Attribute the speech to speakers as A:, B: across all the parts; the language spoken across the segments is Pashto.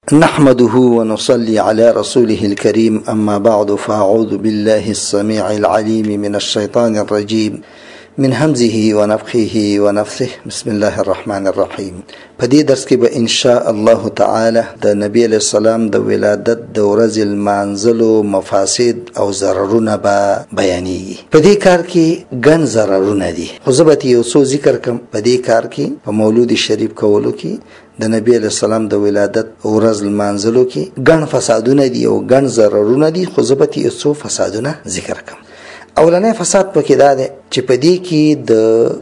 A: نحمده ونصلي على رسوله الكريم أما بعد فأعوذ بالله السميع العليم من الشيطان الرجيم من همزه ونفخه ونفثه بسم الله الرحمن الرحيم. په دې درس کې به ان شاء الله تعالی د نبی علیہ السلام د ولادت د ورځې المانځلو مفاسد او ضررونه به بیانېږي. په دې کار کې ګڼ ضررونه دي، خو زه به یو څو ذکر کوم. په دې کار کې په مولود شریف کولو کې د نبی علیہ السلام د ولادت ورځ المانځلو کې ګڼ فسادونه دي او ګڼ ضررونه دي، خو زه به یو څو فسادونه ذکر کوم. اولنې فساد پکې دا دی چې په دې کې د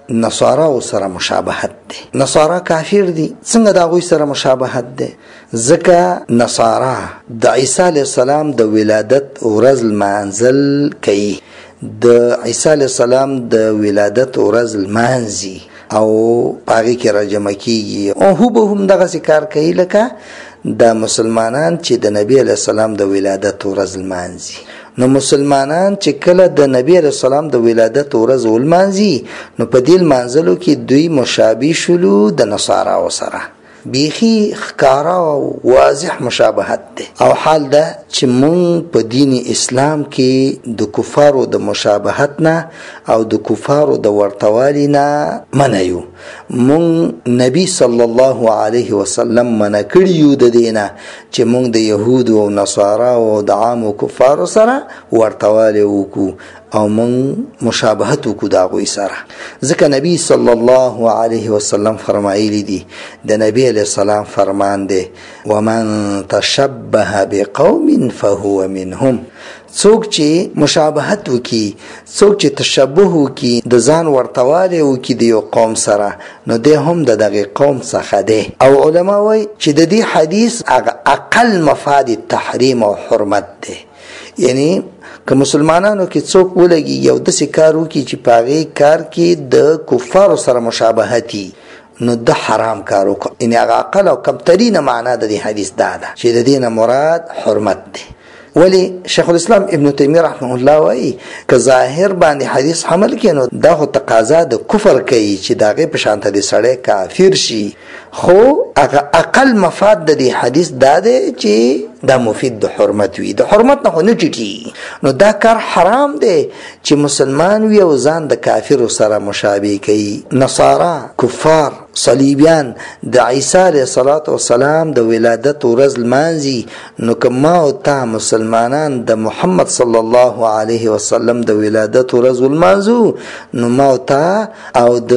A: نصاراو سره مشابهت دی. نصارا کافر دي، څنګه د هغوی سره مشابهت دی؟ ځکه نصارا د عیسی علیه السلام د ولادت ورځ لمانځل کوي، د عیسی علیه السلام د ولادت ورځ لمانځي او هغې کې راجمع کېږي او هوبه هم دغسې کار کوي لکه د مسلمانان چې د نبی علیه السلام د ولادت ورځ لمانځي. نو مسلمانان چې کله د نبی علیہ السلام د ولادت ورځ ولمانځي نو په دې لمانځلو کې دوی مشابه شولو د نصاراو سره، بیخي ښکاره او واضح مشابهت دی. او حال ده چې مونږ په دین اسلام کې د کفارو د مشابهت نه او د کفارو د ورتوالي نه منع یو. مونږ نبی صلی الله علیه وسلم منع کړي یو د دې نه چې مونږ د یهودو او نصاراو او د عامو کفارو سره ورتوالی وکړو او من مشابهت وکړو د هغوی سره. ځکه نبی صلی الله علیه وسلم فرمایلی دي، د نبی علیه السلام فرمان دی ومن تشبه بقوم فهو منهم. څوک چې مشابهت وکي، څوک چې تشبه وکي، د ځان ورتوالی وکي د یو قوم سره، نو دی هم د دغه قوم څخه دی. او علما وایي چې د دې حدیث اقل مفاد تحریم او حرمت دی. یعنی که مسلمانانو کې څوک ولګي یو داسې کار وکړي چې په هغې کار کې د کفارو سره مشابهتي، نو د حرام کار وکړه. یعنې هغه اقل او کمترینه معنا د دې حدیث دا ده چې د دې نه مراد حرمت دی. ولی شیخ الاسلام ابن تیمیه رحمه الله وایي که ظاهر باندې حدیث حمل کړي نو دا خو تقاضا د کفر کوي چې د هغې په شانته د سړی کافر شي، خو هغه اقل مفاد د دې حدیث دا دی چې دا مفید د حرمت وي، د حرمت نه خو نه ټیټي. نو دا کار حرام دی چې مسلمان وي او ځان د کافرو سره مشابه کوي. نصارا، کفار، صلیبیان د عیسی علیه السلام د ولادت ورځ لمانځي، نو که ما او تا مسلمانان د محمد صلی الله علیه وسلم د ولادت ورځ ولمانځو، نو ما او تا او د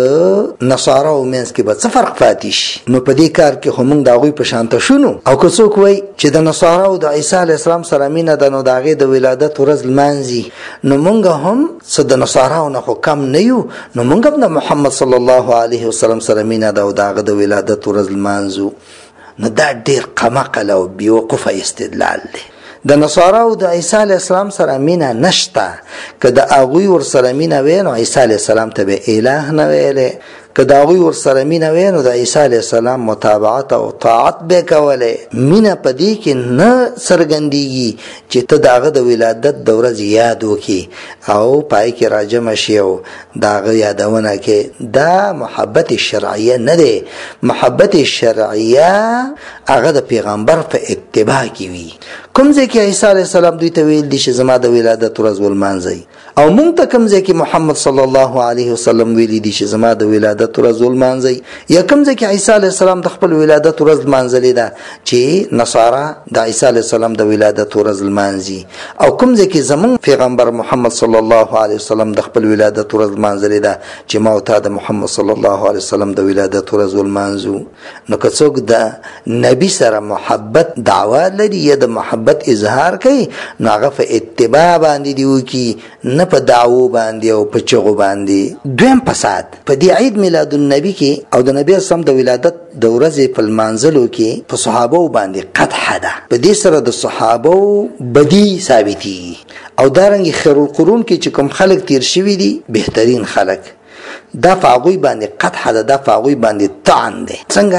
A: نصاراو منځ کې به څه فرق پاتې شي؟ نو په دې کار کې خو موږ د هغوی په شانته شونو. او که څوک وایي چې د نصاراو د عیسی علیه السلام سره مینه ده نو د هغې د ولادت ورځ لمانځي، نو موږ هم څه د نصاراو نه خو کم نه یو، نو موږ هم د محمد صلی الله علیه وسلم سره مینه ده او د هغه د ولادت ورځ لمانځو. نو دا ډېر قمقل او بېوقفه استدلال دی. د نصاراو د عیسی علیه السلام سره مینه نشته. که د هغوی ورسره مینه وی نو عیسی علیه السلام ته به اله نه ویلی، که د هغوی ورسره مینه وی نو د عیسی علیه السلام متابعت او طاعت به کولی. مینه په دې کې نه څرګندېږي چې ته د هغه د ولادت د ورځې یاد وکړي او پای کې راجمع شي او د هغه یادونه کې. دا محبت شرعیه نه دی. محبت شرعیه هغه د پیغمبر په اتباع کې وي. کوم ځای کې عیسی علیه السلام دوی ته ویل دي چې زما د ولادت ورځ ولمانځئ، او مونږ ته کوم ځای کې محمد صلی الله علیه وسلم ویلي دي چې زما د ولادت ورځ ولمانځئ، یا کوم ځای کې عیسی علیه السلام د خپل ولادت ورځ لمانځلې ده چې نصارا د عیسی علیه السلام د ولادت ورځ لمانځي، او کوم ځای کې زمونږ پیغمبر محمد صلی الله علیه وسلم د خپل ولادت ورځ لمانځلې ده چې ما او تا د محمد صلی الله علیه وسلم د ولادت ورځ ولمانځو. نو که څوک د نبی سره محبت دعوا لري یا د محبت اظهار کوي، نو هغه په اتباع باندې دی وکړي، نه په دعوو باندې او په چغو باندې. دویم فساد په دې عید میلاد النبی کې او د نبی اسلام د ولادت د ورځې په لمانځلو کې په صحابو باندې قدح ده. په دې سره د صحابو بدی ثابتي او دارنګه خیر القرون کې چې کوم خلک تیر شوي دي، بهترین خلک، دا په هغوی باندې قدح ده، دا په هغوی باندې طعن دی. څنګه؟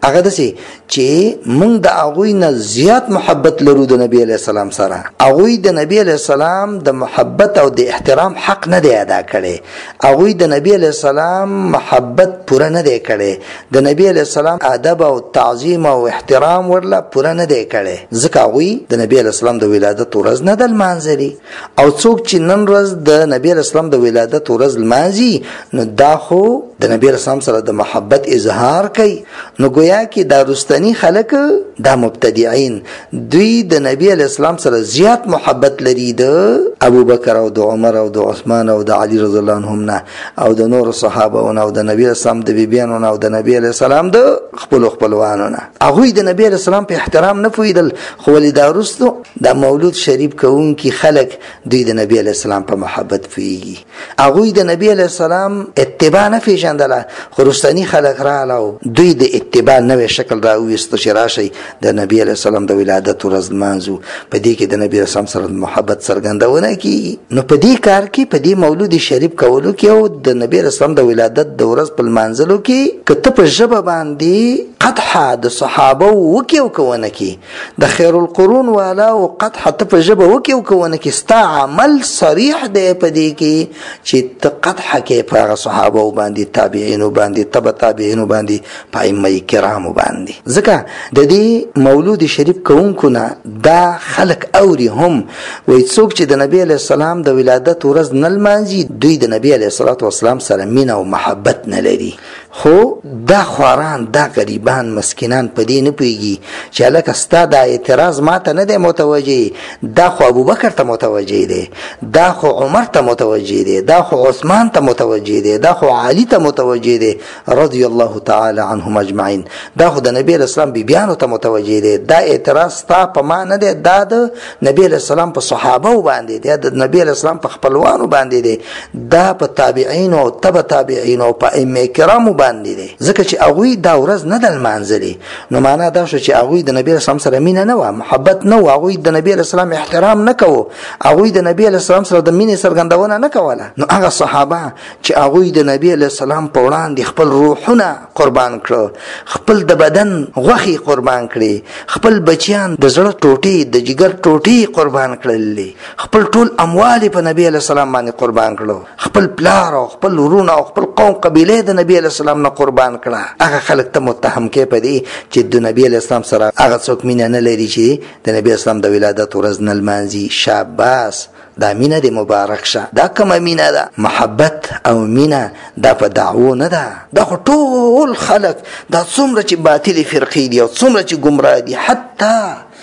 A: هغه دسي چې موږ د هغوی نه زیات محبت لرو د نبی علیه السلام سره. هغوی د نبی علیه السلام د محبت او د احترام حق نه دی ادا کړی. هغوی د نبی علیه السلام محبت پوره نه دی کړی. د نبی علیه السلام ادب او تعظیم او احترام ورله پوره نه دی کړی. ځکه هغوی د نبی علیه السلام د ولادت ورځ نه د لمانځلي. او څوک چې نن ورځ د نبی علیه السلام د ولادت ورځ لمانځي نو دا خو د نبی علیه السلام سره د محبت اظهار کوي. نو گویا کې دا رستنی خلک دا مبتدعين دوی د نبی علیه السلام سره زیات محبت لري د ابو بکر او د عمر او د عثمان او د علی رضی الله عنهم نه او د نور صحابه او د نبی علیه السلام د بیبیانو او د نبی علیه السلام د خپلوانو نه. هغه د نبی علیه السلام په احترام نه پویدل. خو ولدا رستو د مولود شریف کوونکی خلک دوی د نبی علیه السلام په محبت پویږي. هغه د نبی علیه السلام اتباع نه پیژندل. خو رستنی خلک رااله دوی د اتباع نوې شکل راوېست چې راشي د نبی علیه السلام د ولادت ورځ لمانځو. په دې کې د نبی علیه السلام سره محبت څرګندونه کی. نو په دې کار کې په دې مولود شریف کولو کې او د نبی علیه السلام د ولادت د ورځ په لمانځلو کې کته په ژبه باندې قدح د صحابه وکي او کوونه کی د خیر القرون والا او قدح ته په ژبه وکي او کوونه کی ستا عمل صریح دی په دې کې چې ته قدح کې په صحابه باندې تابعین باندې تبع تابعین باندې پایمه کرام باندې. ځکه د دې مولود شریف کوونکو نه دا خلق اوري هم وای څوک چې د نبی علیه السلام د ولادت ورځ نه لمانځي دوی د نبی علیه السلام سره مینه او محبت نه لري. خو دا خواران دا غریبان مسکینان په دې نه پوهیږي چې لکه ستا دا اعتراض ماته نه دی متوجه، دا خو ابوبکر ته متوجه دی، دا خو عمر ته متوجه دی، دا خو عثمان ته متوجه دی، دا خو علی ته متوجه دی رضی الله تعالی عنهم اجمعین، دا خو د نبی اسلام بیبیانو ته متوجه دی. دا اعتراض تا په ما نه دی، دا د نبی اسلام په صحابه باندې دی، د نبی اسلام په خپلوانو باندې دی، دا په تابعین او تبع تابعین او په ائمه کرام باندې دي. ځکه چې هغه دا ورځ نه دل منځلي، نو معنا دا شو چې هغه د نبی اسلام سره مینه نه و، محبت نه و، هغه د نبی اسلام احترام نه کوو، هغه د نبی اسلام سره د مینې څرګندونه نه کوله. نو هغه صحابه چې هغه د نبی اسلام په وړاندې خپل روحونه قربان کړو، خپل د بدن غوخي قربان کړي، خپل بچیان د زړه ټوټي د جګر ټوټي قربان کړل، خپل ټول اموال په نبی اسلام باندې قربان کړو، خپل پلار او خپل ورونه او خپل قوم قبيله د نبی اسلام نه قربان کړه. هغه خلک ته متهم کې پدې چې د نبی اسلام سره هغه څوک مینه نه لري چې د نبی اسلام د ولادت ورځ نه لمانځي. شاباس، دا مینه د مبارک شه، دا کومه مینه ده؟ محبت او مینه دا په دعوو نه ده. دا خو ټول خلک دا څومره چې باطل فرقې دي او څومره چې گمراه دي، حتی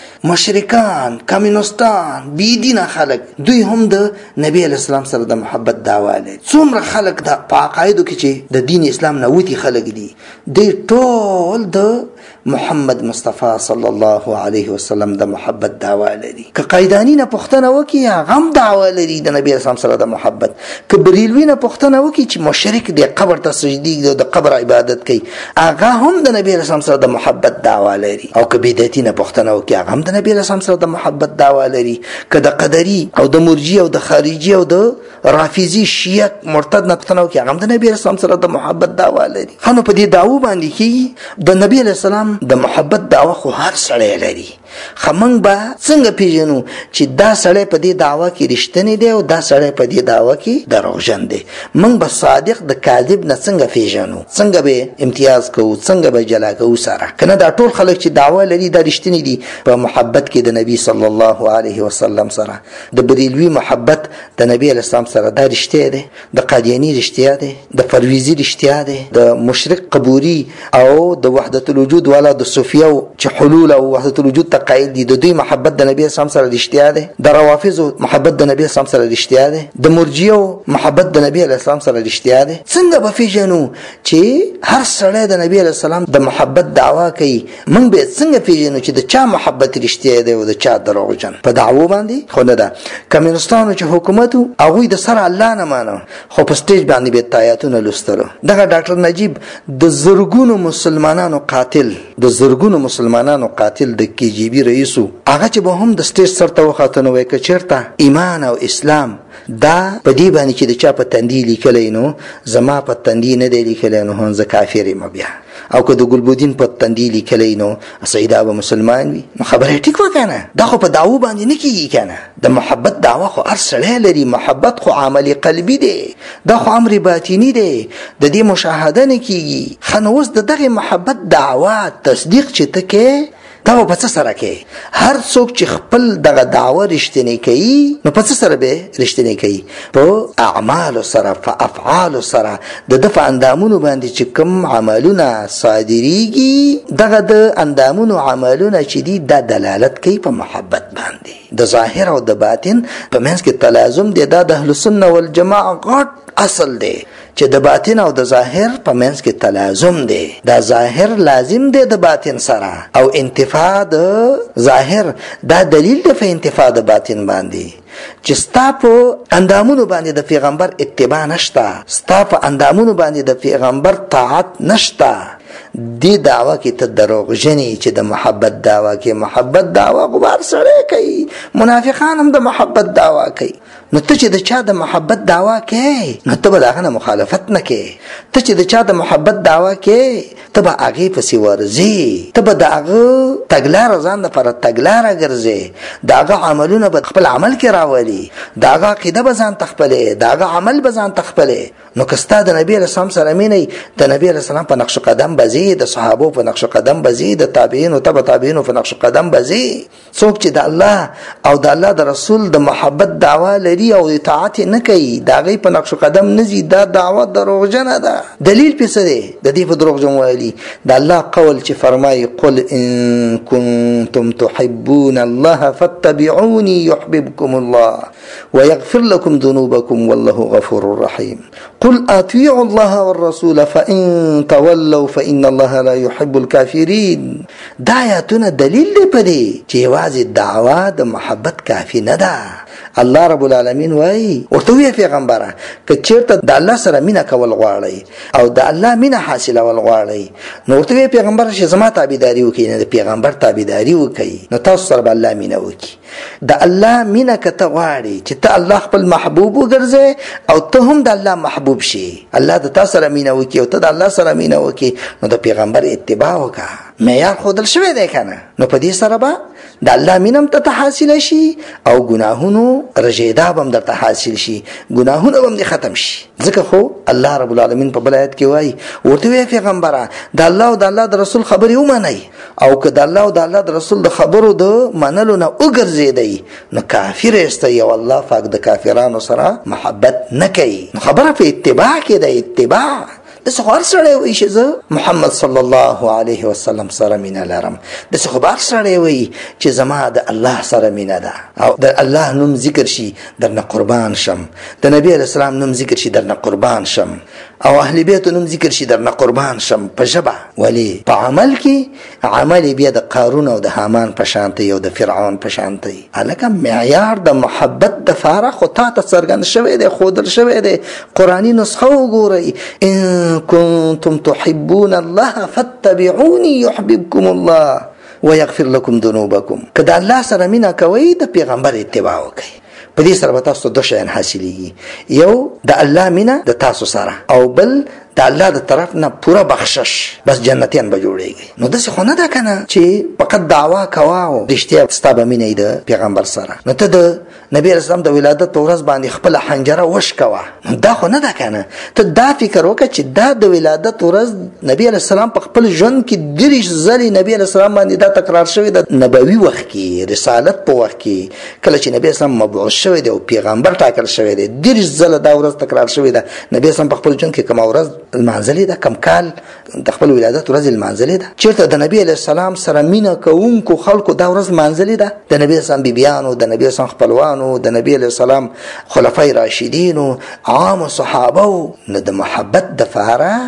A: مشرکان، کمونستان، بيدینه خلک، دوی هم د نبی اسلام سره د محبت دعوا لري. څومره خلک د عقایدو کې چې د دین اسلام نه وتی خلک دي، دوی ټول د محمد مصطفی صلی الله علیه وسلم د محبت دعوا لري. که قیدانی نه پښتنه وکي غم دعوا لري د نبی اسلام سره د محبت. که بریلوی نه پښتنه وکي چې مشرک دی، قبر ته سجدي کوي، د قبر عبادت کوي، هغه هم د نبی اسلام سره د محبت دعوا لري. او که بدعتي نه پښتنه وکي هغه هم د نبی اسلام سره د محبت دعوا لري. که د قدری او د مرجی او د خارجی او د رافضی شیعه مرتد نه پښتنه وکي هغه هم د نبی اسلام سره د محبت دعوا لري. خنو په دې دعوو باندې کې د نبی اسلام د محبت دعوا خو هر سړی لري. خمنګ با څنګه پیژنو چې دا سړی په دې دعوا کې رښتینی دی او دا سړی په دې دعوا کې دروغجن دی؟ من به صادق د کاذب نه څنګه پیژنو؟ څنګه به امتیاز کوو؟ څنګه به جلا کوو سره؟ کنه دا ټول خلک چې دعوا لري دا رښتینی دي په محبت کې د نبی صلی الله علیه وسلم سره. د بریلوی محبت د نبی اسلام سره دا رښتیا دی، د قادیانی رښتیا دی، د پرویزی رښتیا دی، د مشرک قبوری او د وحدت الوجود والا د صوفیو چې حلول او وحدت الوجود قائل دي، د دوی محبت د نبی اسلام سره رښتیا ده. د روافضو محبت د نبی اسلام سره رښتیا ده. د مرجئو محبت د نبی اسلام سره رښتیا ده. څنګه به پیژنو چې هر سړی د نبی اسلام د محبت دعوا کوي؟ موږ به څنګه پیژنو چې د چا محبت رښتیا ده او د چا دروغجن؟ په دعوو باندې خو نه ده. کمونستانو چې حکومت هغه د سره الله نه مانو، خو په سټیج باندې به تایاتونه لوستلو. دغه ډاکټر نجیب د زرګونو مسلمانانو قاتل، د زرګونو مسلمانانو قاتل د KGB حبیبی رئیسو هغه چې به هم د سټیج سر ته وخاته نو وای که چېرته ایمان او اسلام دا په دې باندې چې د چا په تندي لیکلی نو زما په تندي نه دی لیکلی نو هم زه کافر یم بیا، او که د ګلبودین په تندي لیکلی نو سیدا به مسلمان وي. نو خبره ټیک وه که نه؟ دا خو په دعوو باندې نه کېږي که نه. د محبت دعوه خو هر سړی لري. محبت خو عمل قلبي دی، دا خو امر باطني دی، د دې مشاهده نه کېږي. ښه نو اوس د دغې محبت دعوه تصدیق چې ته کې دا په څه سره کې؟ هر څوک چې خپل دغه دعوه رښتینی کوي نو په څه سره به رښتینی کوي؟ په اعمالو سره، په افعالو سره. د ده په اندامونو باندې چې کوم عملونه صادریږي دغه د اندامونو عملونه چې دي دا دلالت کوي په محبت باندې. د ظاهر او د باطن په منځ کې تلازم دی. دا د اهل سنت والجماعه غټ اصل دی چې د باطن او د ظاهر په منځ کې تلازم دی. دا ظاهر لازم دی د باطن سره، او انتفاع د ظاهر دا دلیل دی په انتفاع د باطن باندې. چې ستا په اندامونو باندې د پیغمبر اتباع نشته، ستا په اندامونو باندې د پیغمبر طاعت نشته، دی دعوه کې ته دروغجنې چې د محبت دعوه کې. محبت دعوه غبار سړی کوي، منافقان هم د محبت دعوه کوي. نو ته چې د چا د محبت دعوه کوي نو ته به د هغه نه مخالفت نه کوي. ته چې د چا د محبت دعوه کوي ته به هغې پسې ورځې، ته به د هغه تګلاره ځان دپاره تګلاره ګرځې، د هغه عملونه به خپل عمل کې راولي، د هغه عقیده به ځان ته خپلې، د هغه عمل به ځان ته خپلې. نو که ستا د نبي علیه السلام سره مینه د نبي علیه السلام په نقش قدم به ځې، د صحابو په نقش قدم به ځې، د تابعینو تبع تابعینو په نقش قدم به ځې. څوک چې د الله او د الله د رسول د محبت دعوه لري او اطاعت نه کوي، د هغې په نقش قدم نه ځي، دا دعوه دروغجنه ده. دلیل پې څه دی د دې په دروغجن ویلي؟ د الله قول چې فرمایي قل ان کنتم تحبون الله فاتبعوني يحببكم الله ويغفر لكم ذنوبكم والله غفور رحيم. قل اطيعوا الله والرسول فان تولوا فان الله لا يحب الكافرين. دا آیاتونه دلیل دی په دې چې یوازې دعوه د محبت کافي نه ده. الله رب العالمین وایي ورته ویې پیغمبره که چېرته د الله سره مینه کول غواړئ او د الله مینه حاصلول غواړئ نو ورته ویې پیغمبره چې زما تابعداري وکړئ، نه د پیغمبر تابعداري وکړئ، نو تاسو سره به الله مینه وکړي. د الله مینه که ته غواړې چې ته الله خپل محبوب وګرځې او ته هم د الله محبوب شي، الله د تا سره مینه وکړي او ته د الله سره مینه وکړي، نو د پیغمبر اتباع وکړه. معیار ښودل شوی دی که نه؟ نو په دې سره به د الله مینه هم ته حاصله شي او ګناهونو رژیدا به هم درته حاصل شي، ګناهونه به هم دې ختم شي. ځکه خو الله رب العالمین په بل آیت کې وایي ورته ویې پیغمبره د الله او د الله د رسول خبرې ومنئ، او که د الله او د الله د رسول د خبرو د منلو نه وګرځېدئ نو کافر یاستئ او الله پاک د کافرانو سره محبت نه کوي. نو خبره په اتباع کې ده. اتباع داسې خو هر سړی وایي چې زه محمد صلی الله علیه وسلم سره مینه لرم، داسې خو به هر سړی وایي چې زما د الله سره مینه ده، او د الله نوم ذکر شي درنه قربان شم، د نبی علیه السلام نوم ذکر شي درنه قربان شم، او اهل بیت نوم ذکر شي درنه قربان شم په ژبه. ولی په عمل کې عمل بیا د قارون او د حامان په شانتي او د فرعون په شانتي. هلکه معیار د محبت دپاره خو تا ته څرګند شوی دی، ښودل شوی دی. قرآني نسخه وګورئ ان کنتم تحبون الله فاتبعوني يحببكم الله ويغفر لكم ذنوبكم. که د الله سره مینه کوئ د پیغمبر اتباع وکئ، په دې سره به تاسو ته 2 شیان حاصلېږي. یو د الله مینه د تاسو سره، او بل د الله د طرف نه پوره بخشش، بس جنتیان به جوړېږي. نو داسې خو نه ده که نه چې فقط دعوا کوه او رښتیا ستا به مینه د پیغمبر سره. نو ته د نبی علیه السلام د ولادت په ورځ باندې خپله حنجره وش کوه، دا خو نه ده که نه. ته دا فکر وکړه چې دا د ولادت ورځ نبی علیه السلام په خپل ژوند کې 30 ځلې نبی علیه السلام باندې دا تکرار شوی د نبوي وخت کې، رسالت په وخت کې، کله چې نبی اسلام مبعوث شوی دی او پیغمبر ټاکل شوی دی، 30 ځله دا ورځ تکرار شوی ده. نبی اسلام په خپل ژوند کې کومه ورځ المنزلې ده، کم کال د خپل ولادت ورځ المنزلې ده. چېرته د نبی علیه السلام سره مینه کوونکو خلکو دا ورځ منزلې ده؟ د نبی اسلام بیبیانو، د نبی اسلام خپلوانو، د نبی علیه السلام خلفای راشدینو، عام صحابو. نو د محبت دپاره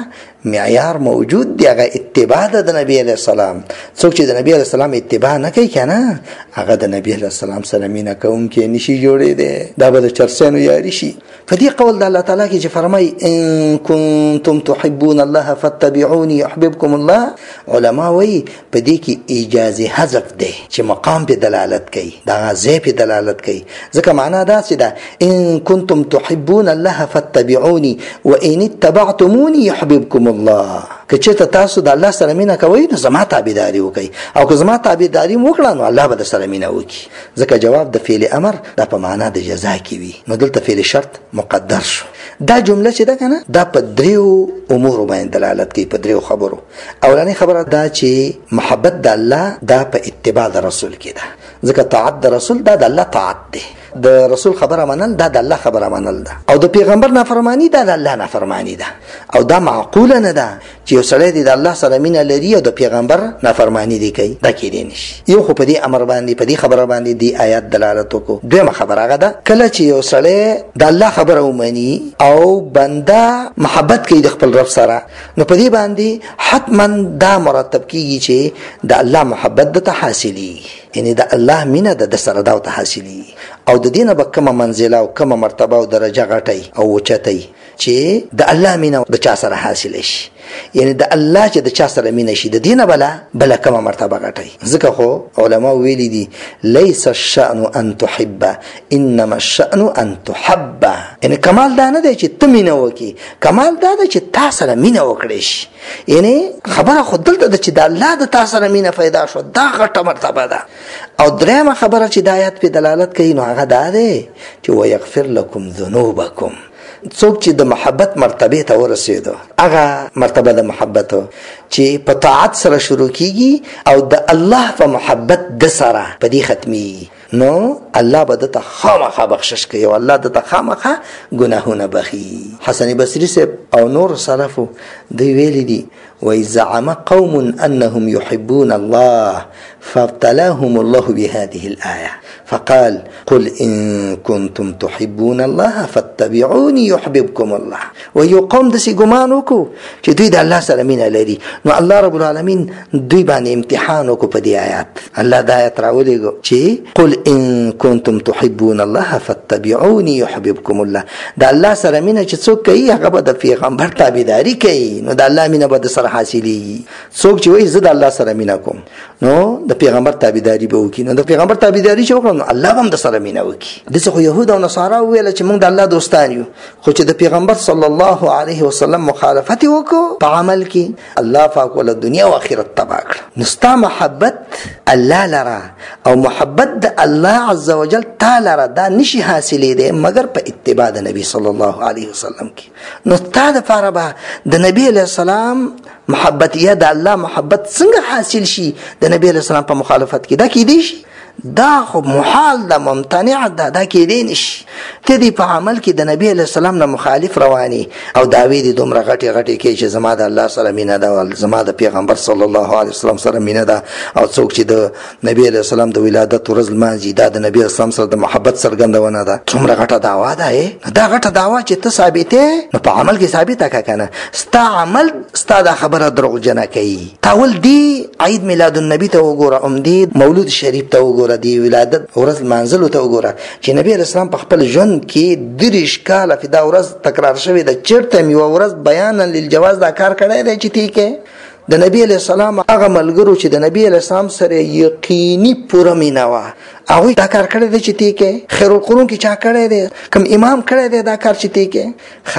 A: معیار موجود دی، هغه اتباع د نبی علیہ السلام. څوک چې د نبی علیہ السلام اتباع نه کوي کنه هغه د نبی علیہ السلام سره مینه کوونکی نشي جوړې دی، دا به د چرسانو یاري شي. په دې قول د الله تعالی کې چې فرمای ان کنتم تحبون الله فاتبعوني يحببكم الله، علما وایي په دې کې اجازه حذف دی چې مقام په دلالت کوي، دا ځای په دلالت کوي. ځکه معنا دا چې دا ان کنتم تحبون الله فاتبعوني وان اتبعتموني يحببكم الله، که چېرته تاسو د الله سره مینه کوئ نو زما تابعداري وکئ، او که زما تابعداري وکړه نو الله به در سره مینه وکړي. ځکه جواب د فعل امر دا په معنا د جزا کې وي، نو دلته فعل شرط مقدر شو. دا جمله چې ده کنه دا په دریو امور باندې دلالت کوي، په دریو خبرو. اولنۍ خبره دا چې محبت د الله دا په اتباع د رسول کې ده، ځکه طاعت د رسول دا د الله طاعت ده، د رسول خبره منل دا د الله خبره منل ده، او د پیغمبر نافرمانی دا د الله نافرمانی ده. او دا معقوله نه ده چې یو سړی د الله سره مینه لري او د پیغمبر نافرمانی دی کوي، دا کېدی نشي. یو خو په دې امر باندې په دې خبره باندې دی آیات دلالت وکړو. دویمه خبره هغه ده کله چې یو سړی د الله خبره ومني او بنده محبت کوي د خپل رب سره، نو په دې باندې حتما دا مرتب کیږي چې د الله محبت د حاصلي، یعنی د الله مینه د سره دا ته حاصلي، او د دینه به کومه منزله او کومه مرتبه او درجه غټي او وچتي چې د الله مینه د چا سره حاصل شي، یعنی د الله چې د چا سره مینه شي د دینه بل کومه مرتبه غټي. ځکه خو علما ویلي دي ليس الشأن ان تحب انما الشأن ان تحب، یعنی کمال دا نه دی چې ته مینه وکي، کمال دا دی چې تا سره مینه وکړې شي. یعنی خبره خود دلته د چې د الله د تا سره مینه پیدا شو دا غټه مرتبه ده. او درېمه خبره چې د آیات په دلالت کوي نو هغه دا دی چې ويغفر لكم ذنوبكم. څوک چې د محبت مرتبه ته ورسېدو هغه مرتبه د محبت چې په طاعت سره شروع کیږي او د الله په محبت د سره په دې ختمي، نو الله به دته خامخا بخشش کوي او الله دته خامخا ګناهونه بخي. حسن بصري صاحب او نور سلفو دوی ویلي دي وَإِزْعَمَ قَوْمٌ أَنَّهُمْ يُحِبُّونَ اللَّهَ فَابْتَلَاهُمُ اللَّهُ بِهَذِهِ الْآيَةِ فقال قل إن كنتم تحبون الله فاتبعوني يحببكم الله. ويو قوم دسي ګمان وکړو چې دوی د الله سره مینه لري، نو الله رب العالمین دوی باندې امتحان وکړو په دې آیات. الله دا آیات راولېږو چې قل إن كنتم تحبون الله فاتبعوني يحببكم الله. د الله سره مینه چې څوک کوي هغه به د پیغمبر تابعداري کوي، نو د الله مینه به د سره حاصلېږي. څوک چې وایي زه د الله سره مینه کوم نو د پیغمبر تابعداري به وکړي، نو د پیغمبر تابعداري چې وکړو نو الله هم د سره مینه وکړي. دغه خو يهود او نصارا ویل چې موږ د الله دوستان یو، خو چې د پیغمبر صلی الله علیه وسلم مخالفت وکړو په عمل کې الله پاک ول دنیا او آخرت تباہ کړ. نو ستا محبت الله لرا او محبت د الله عز وجل تعالی لرا دا نشي حاصلې ده مگر په اتباع د نبی صلی الله علیه وسلم کې. نو تا د فاربه د نبی علیہ السلام محبت یا د الله محبت څنګه حاصل شي د نبی علیہ السلام په مخالفت کې؟ دا کېدی شي؟ دا خو محال ده، ممتنع ده، دا کېدی نشي. ته دې په عمل کې د نبی علیہ السلام نه مخالف رواني او دعوی دې دومره غټې غټې کې چې زما د الله سره مینه ده او زما د پیغمبر صلی الله علیه وسلم سره مینه ده، او څوک چې د نبی علیہ السلام د ولادت ورځ لمانځي دا د نبی اسلام سره د محبت څرګندونه ده. څومره غټه دعوا ده، دا غټه دعوا چې ته ثابته نو په عمل کې ثابته کا کنه. ستا عمل ستا د خبره دروغجنه کوي. تاول دی عید میلاد النبی ته وګوره، دی مولود شریف ته وګوره، دی ولادت ورځ منزل ته وګوره چې نبی اسلام په خپل ژوند کې 30 کال په دا ورځ تکرار شوی د چرته یو ورځ بیان للجواز دا کار کړی دی چې ټیکه د نبی علیہ السلام هغه ملګرو چې د نبی علیہ السلام سره یقیني پوره مینه وه هغوی دا کار کړی دی چې ټیکه خیر القرون کې چا کړی دی؟ کوم امام کړی دی دا کار چې ټیکه؟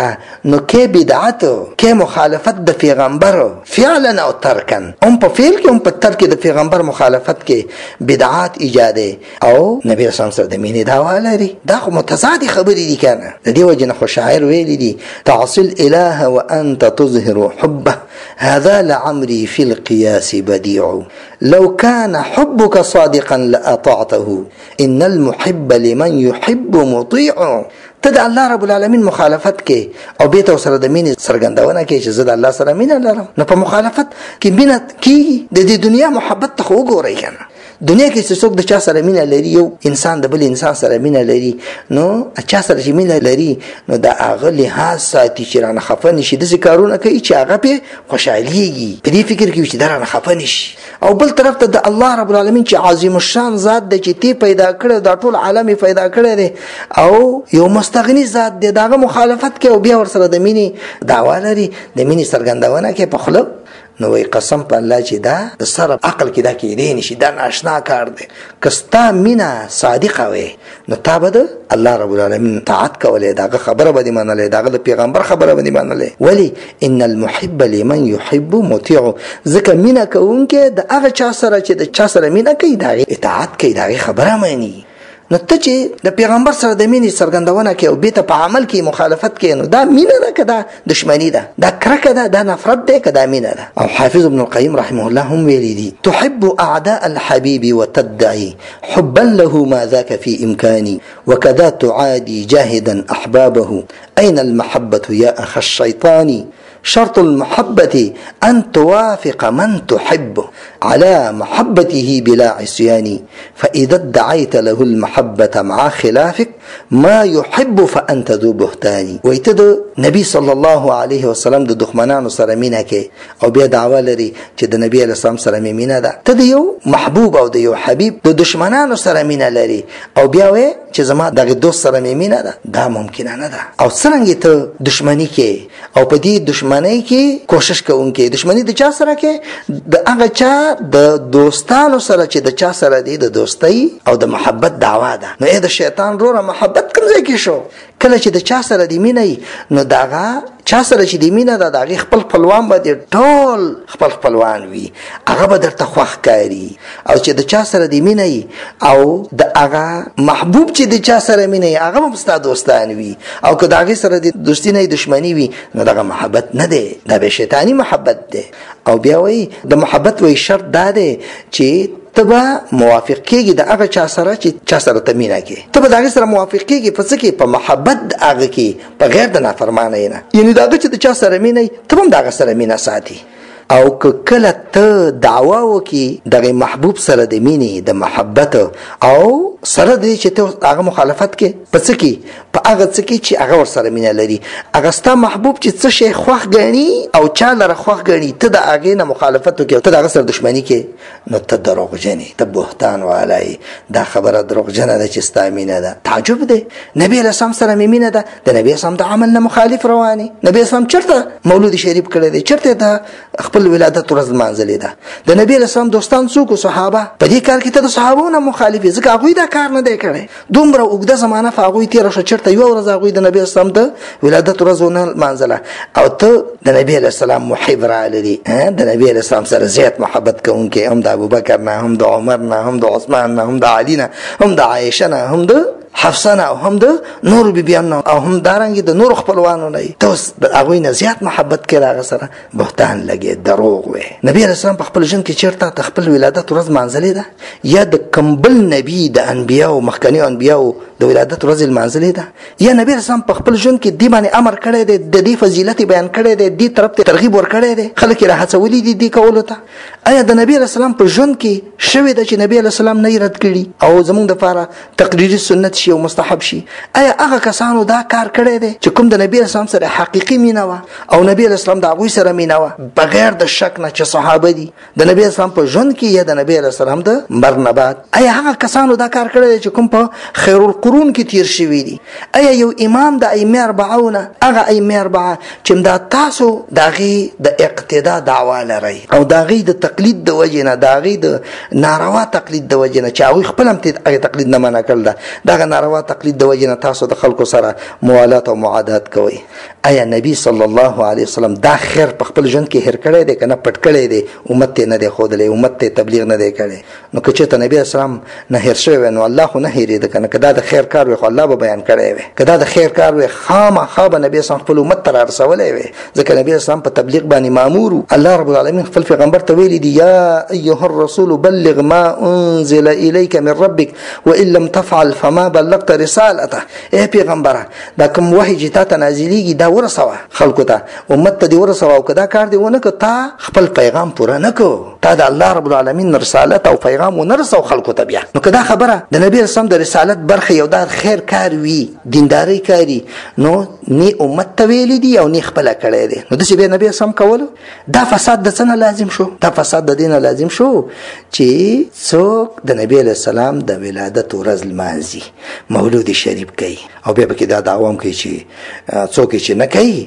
A: نو کې بدعت کې مخالفت د پیغمبر فعلا او ترکن، هم په فعل کې هم په ترک د پیغمبر مخالفت کې بدعات ایجاد او نبی اسلام سره د مینې دعوا لري. دا خو متضاد خبرې دي کنه. د دې وجه نه خو شاعر ویلی دي تعصي الاله وانت تظهر حبه هذا لعمري في القياس بديع لو كان حبك صادقا لأطعته إن المحب لمن يحب مطيع ته د الله رب العالمین مخالفت کې او به ته سره د مینې څرګندونه کې چې زه د الله سره مینه لرم، نو په مخالفت کې مینه کې د دې دنیا محبت ته وګورئ کنه. دنیا کې چې څوک د چا سره مینه لري، یو انسان د بل انسان سره مینه لري، نو چا سره چې مینه لري نو د هغه لحاظ ساتي چې رانه خفه نشي، داسې کارونه کوي چې هغه پې خوشحالېږي، په دې فکر کې چې دا رانه خفه نشي. او بل طرف ته د الله رب العالمین چې عظیم الشان ذات دی چې تی پیدا کړی، دا ټول عالم پیدا کړی دی او یو مستغني ذات دی، د هغه مخالفت کوي او بیا ورسره د مینې دعوا لري، د مینې څرګندونه کوي په خوله، نو وی قسم په الله چې دا د سر عقل کې دا کېدی نشي، دا ناشنا کار دی. که ستا مینه صادقه وي نو تا به د الله رب العالمین طاعت کولی، د هغه خبره به دې منلی، د هغه د پیغمبر خبره به دې منلی. ولې ان المحب لمن يحب مطیع، ځکه مینه کوونکی د هغه چا سره چې د چا سره مینه کوي د هغې اطاعت کوي، د هغې خبره مني. نو ته چې د پیغمبر سره د مینې څرګندونه کوي او بیرته په عمل کې مخالفت کوي، نو دا مینه ده که دا دشمني ده، دا کرکه ده، دا نفرت ده که دا مینه ده. او حافظ ابن القیم رحمه الله هم ویلي دي تحب اعداء الحبیب وتدعي حبا له ما ذاك في امکانی وكذا تعادي جاهدا احبابه اين المحبة يا اخ الشيطان شرط المحبة أن توافق من تحبه على محبته بلا عصيان فإذا ادعيت له المحبة مع خلافك ما يحب فأنت ذو بهتان. ويتد نبي صلى الله عليه وسلم د دښمنانو سره مینه کوي او بیا دعوا لري چې د نبی علیه السلام سره مینه ده، ته د یو محبوب او د یو حبیب د دښمنانو سره مینه لري او بیا وې چې زما دغه دوست سره مینه ده، دا ممکنه نه ده. او څرنګه ته دښمنی کوي او په دې دښمنۍ کې کوشش کوونکی، دښمنی د چا سره کې؟ د هغه چا د دوستانو سره چې د چا سره دی د دوستۍ او د محبت دعوا ده. نو د شیطان روره محبت کوم ځای کې شو؟ کله چې د چا سره دی مینه نو دغه چا سره چې دی مینه ده د هغې خپل خپلوان به دې ټول خپل خپلوان وي، هغه به درته خوښ کاري. او چې د چا سره دی مینه او د هغه محبوب چې د چا سره مینه هغه به ستا دوستان وي، او که د هغې سره د دوستي نه دښمني وي نو دغه محبت نه دی، دا به شیطاني محبت دی. او بیا وایي د محبت وایي شرط دا دی چې ته به موافق کېږي د هغه چا سره چې چا سره ته مینه کوې، ته به د هغې سره موافق کېږي په څه کې؟ په محبت د هغه کې، په غیر د نافرمانۍ نه. یعنې د هغه چې د چا سره مینه ته به هم د هغه سره مینه ساتي. او که کله ته دعوا وکړي دغه محبوب سره د مینې د محبت او سره د چې ته هغه مخالفت کې په څه کې؟ په هغه څه کې چې هغه ورسره مینه لري، هغه ستا محبوب چې څه شی خوښ ګڼي او چا لره خوښ ګڼي، ته د هغې نه مخالفت وکړي او ته د هغه سره دښمني کې، نو ته دروغجن یې، ته بهتان والی. دا خبره دروغجنه ده چې ستا مینه ده. تعجب دی، نبي علیه السلام سره مې مینه ده، د نبي اسلام د عمل نه مخالف روانې. نبي اسلام چېرته مولود شریف کړی دی؟ چېرته د خپل ولادت ورځ لمانځلې ده؟ د نبي علیه السلام دوستان څوک؟ صحابه. په دې کار کې ته د صحابو نه مخالف یې، ځکه هغوی دا کار نه دی کړی. دومره اوږده زمانه په هغوی تېره شوه، چېرته یوه ورځ هغوی د نبي اسلام د ولادت ورځ ونه لمانځله، او ته د نبي علیه السلام محب راغلي، د نبي علیه السلام سره زیات محبت کوونکی، هم د ابوبکر نه، هم د عمر نه، هم د عثمان نه، هم د علي نه، هم د عایشه نه، هم د حفصه نه، او هم د نورو بیبیانو نه، او هم دارنګې د نورو خپلوانو نه. ته اوس د هغوی نه زیات محبت کوې، د هغه سره بهتان لګې، دروغ وې. نبي علیه السلام په خپل ژوند کې چېرته د خپل ولادت ورځ لمانځلې ده؟ یا د کوم بل نبي د انبیاو مخکنیو انبیاو د ولادت ورځ لمانځلې ده؟ یا نبي علیه السلام په خپل ژوند کې دې باندې امر کړی دی، د دې فضیلت بیان کړی دی، دې طرف ته ترغیب ورکړی دی، خلک یې راهڅولي دي دې کولو ته؟ آیا د نبي علیه السلام په ژوند کې شوې ده چې نبي علیه السلام نه یې رد کړي او زموږ دپاره تقریري سنت شي او مستحب شي؟ آیا هغه کسانو دا کار کړی دی چې کوم د نبی اسلام سره حقیقي مینه وه او نبی اسلام د هغوی سره مینه وه بغیر د شک نه چې صحابه دي د نبی اسلام په ژوند کې یا د نبی اسلام د مرګ نه بعد؟ آیا هغه کسانو دا کار کړی دی چې کوم په خیر القرون کې تیر شوي دي؟ آیا یو امام د ائمه اربعو نه، هغه ائمه اربعه چې دا تاسو د هغې د اقتدا دعوا لرئ او د هغې د تقلید د وجې نه، د هغې د ناروا تقلید د وجې نه چې هغوی خپل هم هغې تقلید نه منع کړل ده، دغه ناروا تقلید د وجې نه تاسو د خلکو سره موالات او معادات کوئ. آیا نبی صلی الله علیه وسلم دا خیر په خپل ژوند کې هیر کړی دی که نه؟ پټ کړی دی، امت ته نه دی ښودلی، امت ته تبلیغ نه دی کړی. نو که چېرته نبی اسلام نه هیر شوی وی نو الله خو نه هیرېده که نه؟ که دا د خیر کار وی خو الله به بیان کړی وی، که دا د خیر کار وی خامخا به نبی اسلام خپل امت ته رارسولی وی، ځکه نبی اسلام په تبلیغ باندې مامور و. الله رب العالمین خپل پیغمبر ته ویلي دي یا ایها الرسول بلغ ما انزل الیک من ربک وان لم تفعل فما بلغت رسالته اے پیغمبره دا کوم وحی چې تا ته نازلېږي دا ورسوه خلکو ته امت ته دې ورسوه او که دا کار دې ونه کړ تا خپل پیغام پوره نه کړ تا د الله رب العالمین رسالت او پیغام ونه رسو خلکو ته بیا نو که دا خبره د نبی اسلام د رسالت برخه یو دا خیر کار وي دینداری کاری نو نی امت ته ویلي دي او نی خپله کړی دی نو داسې بیا نبی اسلام کولو دا فساد د څه نه لازم شو دا فساد د دې نه لازم شو چې څوک د نبی علیه السلام د ولادت ورځ لمانځي مولود شریف کوي او بیا پکې دا دعوا هم کوي چې څوک چې نه کوي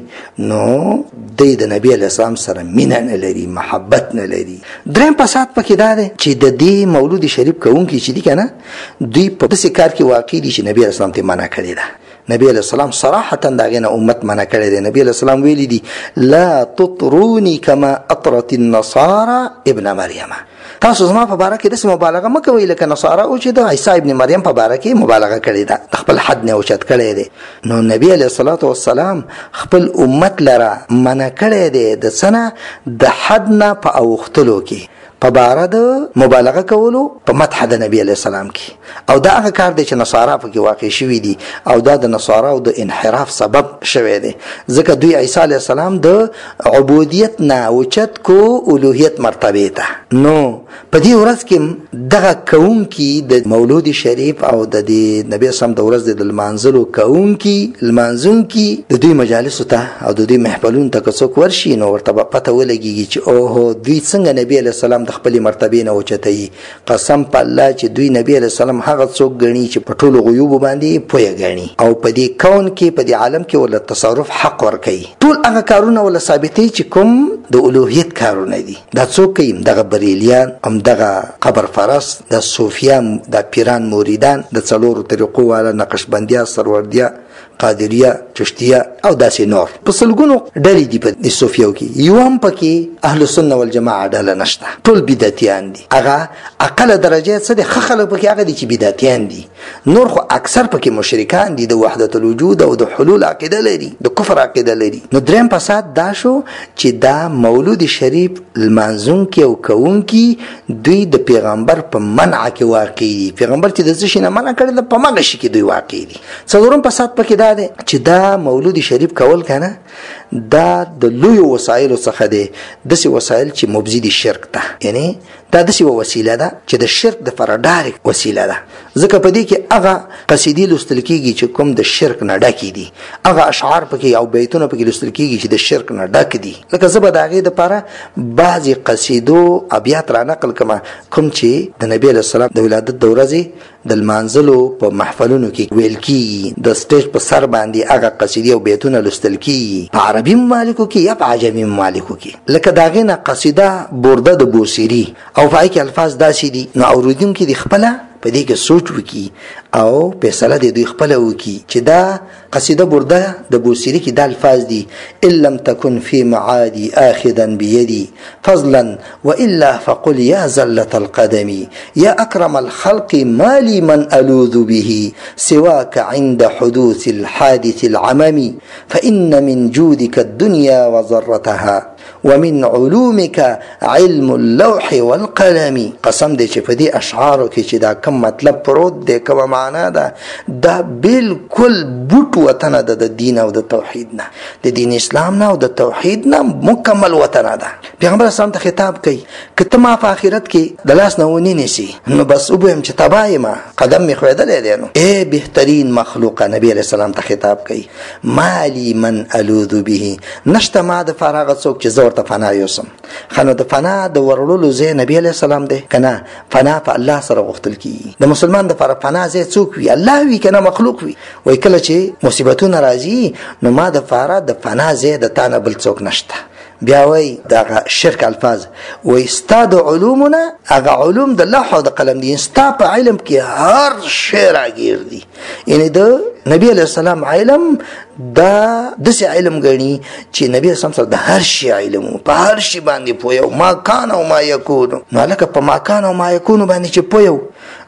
A: نو دی د نبی علیه السلام سره مینه نه لري محبت نه لري دریم فساد پکې دا دی چې د دې مولود شریف کوونکي چې دي که نه دوی په داسې کار کې واقع دي چې نبی علیه السلام ته منع کړې ده نبی علیہ السلام صراحتا دا غنه امت منع کړی دی نبی علیہ السلام ویلی دی لا تطروني كما اطرت النصارى ابن مریم تاسو زما په باره کې داسې مبالغه مه کوئ لکه نصارا او چې د عیسی ابن مریم په باره کې مبالغه کړې ده خپل حد نه اوچت کړی دی نو نبی علیه الصلاة والسلام خپل امت لره منع کړی دی د څه نه د حد نه په اوښتلو کې په باره د مبالغه کولو په مدح د نبی علیه السلام کې او دا هغه کار دی چې نصارا پکې واقع شوي دي او دا د نصاراو د انحراف سبب شوی دی ځکه دوی عیسی علیه السلام د عبودیت نه اوچت کو الوهیت مرتبې ته نو په دې ورځ کې دغه کوونکي د مولود شریف او د دې نبی اسلام د ورځ د لمانځلو کوونکي لمانځونکي د دوی مجالسو ته او د دوی محفلونو ته که څوک ورشي نو ورته به پته ولګېږي چې اوهو دوی څنګه نبی علیه السلام د خپلې مرتبې نه اوچتوي قسم په الله چې دوی نبی علیه السلام هغه څوک ګڼي چې په ټولو غیوبو باندې پوهه ګڼي او په دې کون کې په دې عالم کې ورله تصرف حق ورکوي ټول هغه کارونه ورله ثابتوي چې کوم د الوهیت کارونه دي دا څوک کوي دغه بریلیان همدغه قبر فرست د صوفیان د پیران مریدان د څلورو طریقو والا نقشبندیه سروردیه قادریه چشتیه او داسې نور په سلګونو ډلې دي په صوفیو کې یو هم پکې اهل سنت والجماعه ډله نشته ټول بدعتیان دي هغه اقل درجه څه دي خلک پکې هغه دي چې بدعتیان دي نور خو اکثر پکې مشرکان دي د وحدت الوجود او د حلول عقیده لري د کفر عقیده لري نو دریم فساد دا شو چې دا مولود شریف لمانځونکي او کوونکي دوی د پیغمبر په منع کې واقع دي پیغمبر چې د څه شي نه منع کړی په مغه شي کې دوی واقع دي څلورم فساد پکې دا دی چې دا مولود شریف کول کنه دا د لوی وسایل څخه دی داسې وسایل چې مبزي دي شرک ته یعنی دا داسې وسیله ده چې د شرک د فر ډایرکټ وسیله ده ځکه په دې کې هغه قصیدې لوستل کېږي چې کوم د شرک نه ډکې دي هغه اشعار پکې او بیتونه پکې لوستل کېږي چې د شرک نه ډک دي لکه زه به د هغې دپاره بعضې قصیدو ابیات را نقل کړم کوم چې د نبي علیه السلام د ولادت د ورځې د لمانځلو په محفلونو کې ویل کېږي د سټیج په سر باندې هغه قصیدې او بیتونه لوستل کېږي په عربي ممالکو کې یا په عجمي ممالکو کې لکه د هغې نه قصیده برده د بوسیري او په هغې کې الفاظ داسې دي نو اورېدونکي د خپله په دې کې سوچ وکي او فیصله د دوی خپله وکي چې دا قصیده برده د بوسیري کې دا الفاظ دي ان لم تكن في معادي آخذا بيدي فضلا والا فقل يا زلة القدم يا اكرم الخلق ما لي من الوذ به سواك عند حدوث الحادث العمم فان من جودك الدنيا وضرتها ومن علومك علم اللوح والقلم قسم دې چې په دې اشعارو کې چې دا کم مطلب پروت دی کومه معنا ده دا بالکل بوټ وطن ده د دین او د توحید نه د دین اسلام نه او د توحید نه مکمل وطن ده پیغمبر اسلام ته خطاب کوي که ته ما په آخرت کې د لاس نه ونیسي نو بس وبهم چې تباه یم قدم مې ښویدلی دی نو ای بهترین مخلوقه نبی علیه السلام ته خطاب کوي مالی من الوذ به نشته ما د فراغ څوک چې زه ورته فنا یوسم خنو د فنا د ورلولو ځای نبی علیه السلام دی کنه فنا په الله سره غوښتل کیږي د مسلمان د فنا ځای څوک وي الله وي کنه مخلوق وي وای کله چې مصیبتونه راځي نو ما د فنا ځای د تا نه بل څوک نشته بیا وای دغه شرک الفاظ وای استاد علومنا هغه علوم د لوح او د قلم دي ستا په علم کې هر شی راګیر دي یعنی د نبی علیه السلام علم دا داسې علم ګڼي چې نبی اسلام سره د هر شي علم په هر شي باندې پوهه ما کان او ما یکون نو لکه په ما کان او ما یکون باندې چې پوهه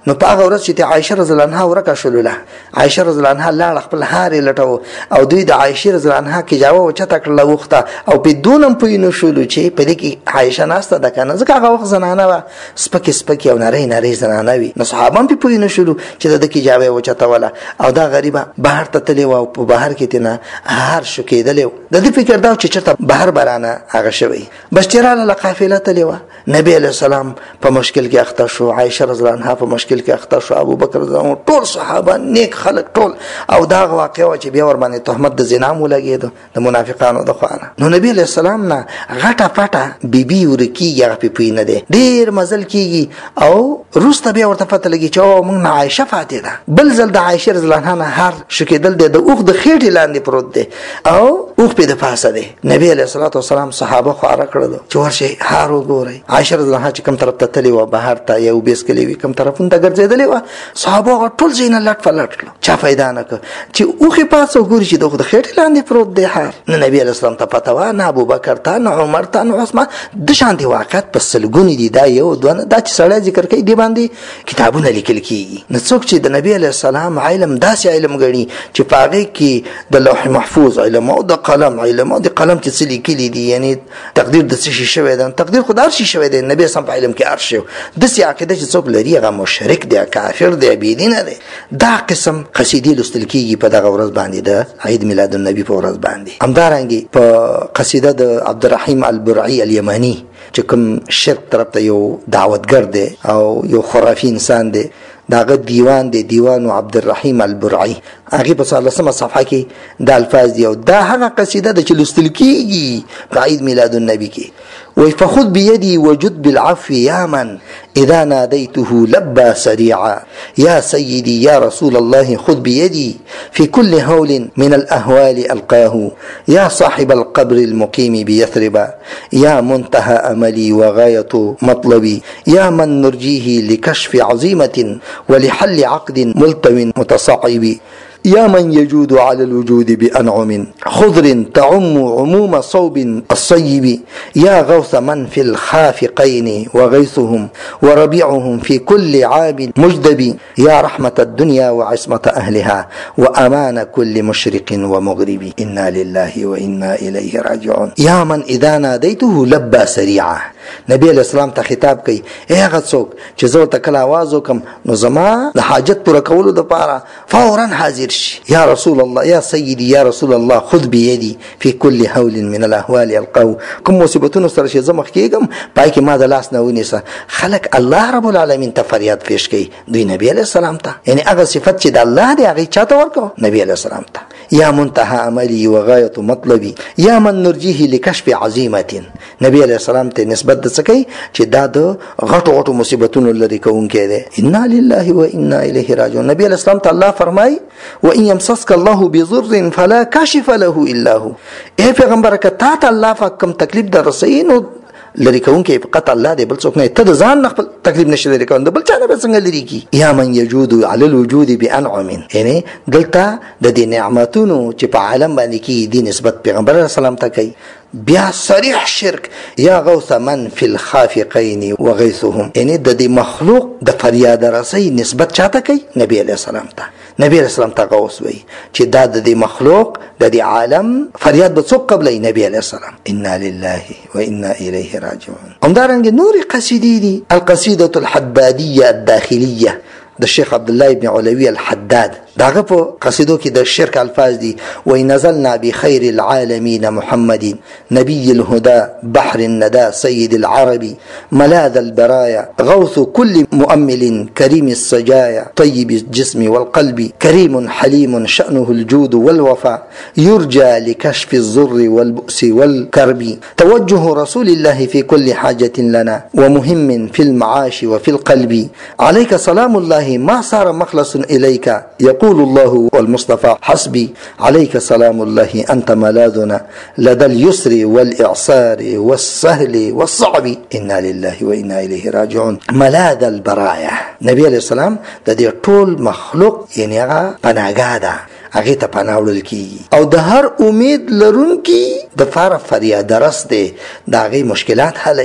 A: نو په هغه ورځ چې عائشه رضی الله عنها ورکه شولله عائشه رضی الله عنها لاړ خپل هار لټو او دوی د عائشه رضی الله عنها کې جاوه وچته کړله وخته او په دونم پوی نو شولو چې په دې کې عائشه ناسته د کنه ځکه هغه وخت زنانه وا سپکې او نری زنانه وي نو صحابه په پوی نو شولو چې د کې جاوه وچته ولا او دا غریبه بهر ته تللی او په بهر کې تنه هار شو کېدل د دې فکر دا چې چرته بهر برانه هغه شوی بس چیرې له قافله تللی و نبی علیہ السلام په مشکل کې اخته شو عائشه رضی الله عنها په مشکل کې اخته شو ابو بکر رضی الله ټول صحابه نیک خلک ټول او دا واقعه چې بیا ور باندې تهمت د زنا ولګید د منافقانو د خوانه نو نبی علیہ السلام نه غټه پټه بیبي ورکیږي په پینه ده ډیر مزل کیږي او روسته بیا ورته پته لګي چې موږ نه عائشه فاتحه ده بل ځل د عائشه رضی الله عنها هر شکیدل د اوخ د خېټې لاندې پروت ده او اوخ په د پاسه ده نبی علیہ الصلوۃ والسلام صحابه خو کړل چې ورشي هار وګوري عائشه رضی الله عنها چې کوم طرف ته تللی و بهر ته یو بیس کلی وی کوم طرفون ته ګرځیدلې و صحابه ټول زین لټ فلټ چا فائدہ نه ک چې اوخه پاسه وګوري چې د خېټې لاندې پروت ده هار نبی علیہ السلام ته پته و نه ابو بکر ته نه عمر ته نه عثمان د شان دی واقعات په سلګونی دي دا یو دونه دا چې سړی ذکر کوي دی باندې کتابونه لیکل کیږي نو څوک چې د نبی علیہ السلام علم داسې علم غني چې پاغه کې د لوح محفوظ علم او د قلم علم او د قلم چې څه لیکلي دي یعنی تقدیر د څه شي شوی ده تقدیر خدای شي شوی ده نبی سم په علم کې ارشو د سي عقیده چې څوک لري هغه مشرک دی کافر دی بيدین دی دا قسم قصیدې لوستل کیږي په دغه ورځ باندې د عید میلاد النبی په ورځ باندې همدارنګه په قصیده د عبدالرحیم البرعی الیمانی چې کوم شرک طرف ته یو دعوتګر دی او یو خرافي انسان دی داغه دیوان دی دیوان عبدالرحیم البرعی هغه په 13 صفحه کې د الفاظ دی او دا هغه قصیده د چلوستل کیږي په عید میلاد النبی کې وي فخذ بيدي وجد بالعفو يا من إذا ناديته لبى سريعا يا سيدي يا رسول الله خذ بيدي في كل هول من الأهوال ألقاه يا صاحب القبر المقيم بيثرب يا منتهى أملي وغاية مطلبي يا من نرجيه لكشف عزيمة ولحل عقد ملتو متصعب يا من يجود على الوجود بأنعم خضر تعم عموم صوب الصيب يا غوث من في الخافقين وغيثهم وربيعهم في كل عام مجدب يا رحمة الدنيا وعصمة أهلها وأمان كل مشرق ومغرب إنا لله وإنا إليه راجعون يا من إذا ناديته لبى سريعا نبی علیہ السلام ته خطاب کوي هغه څوک چې زه ته کله आवाज وکم نو زما د حاجت پر کولو د پاره فورا حاضر شي یا رسول الله یا سیدی یا رسول الله خذ بيدي في كل حول من الاحوال القو کوم مصیبتونو سره چې زه مخ کېږم پای کې ما د لاس نه ونیسه خلق الله رب العالمین ته فریاد پیش کوي دوی نبی علیہ السلام ته یعنی هغه صفت چې د الله دی هغه چاته ورکو نبی علیہ السلام ته یا منتهى عملي وغايه مطلبي يا من نرجيه لكشف عزيمه نبی علیہ السلام ته نسبت د سکی چې دا د غټو مصیبتونو لري کوونکی دی انا لله و انا الیه راجعون نبی علیہ السلام ته الله فرمای و ان يمسسك الله بضر فلا كاشف له الا هو اے پیغمبر کته ته الله فکم تکلیف در رسینو لری کوونکی فقط الله دی بل څوک نه ته ځان خپل تکلیف نشي لري کوند بل چا نه څنګه لري کی یا من یجود علی الوجود بانعم یعنی دلته د دې نعمتونو چې په عالم باندې کې دي نسبت پیغمبر اسلام ته کوي بیا صریح شرک یا غوث من فی الخافقین وغیثهم یعنی د دې مخلوق د فریاد رسي نسبت چاته کوي نبی علیہ السلام ته نبی علیہ السلام ته غوث وی چې دا د دې مخلوق د دې عالم فریاد به څوک قبلې نبی علیہ السلام انا لله و انا الیه راجعون همدارنګه نور قصیدې دي القصیدة الحدادیه الداخلیه د شیخ عبد الله ابن علوی الحداد داغه په قصیدو کې د شرک الفاظ دي و نزلنا بخير العالمين محمد نبي الهدى بحر الندى سيد العرب ملاذ البرايا غوث كل مؤمل كريم السجايا طيب الجسم والقلب كريم حليم شأنه الجود والوفاء يرجى لكشف الضر والبؤس والكرب توجه رسول الله في كل حاجة لنا ومهم في المعاش وفي القلب عليك سلام الله ما صار مخلص إليك يقول الله والمصطفى حسبي عليك سلام الله أنت ملاذنا لدى اليسر والإعسار والسهل والصعب إنا لله وإنا إليه راجعون ملاذ البرايا نبي عليه السلام د دې ټول مخلوق یعنی هغه پناهګاه ده هغه ته پناوړل کی او د هر امید لرونکي د فار فریاد رس ده د هغه مشکلات حلي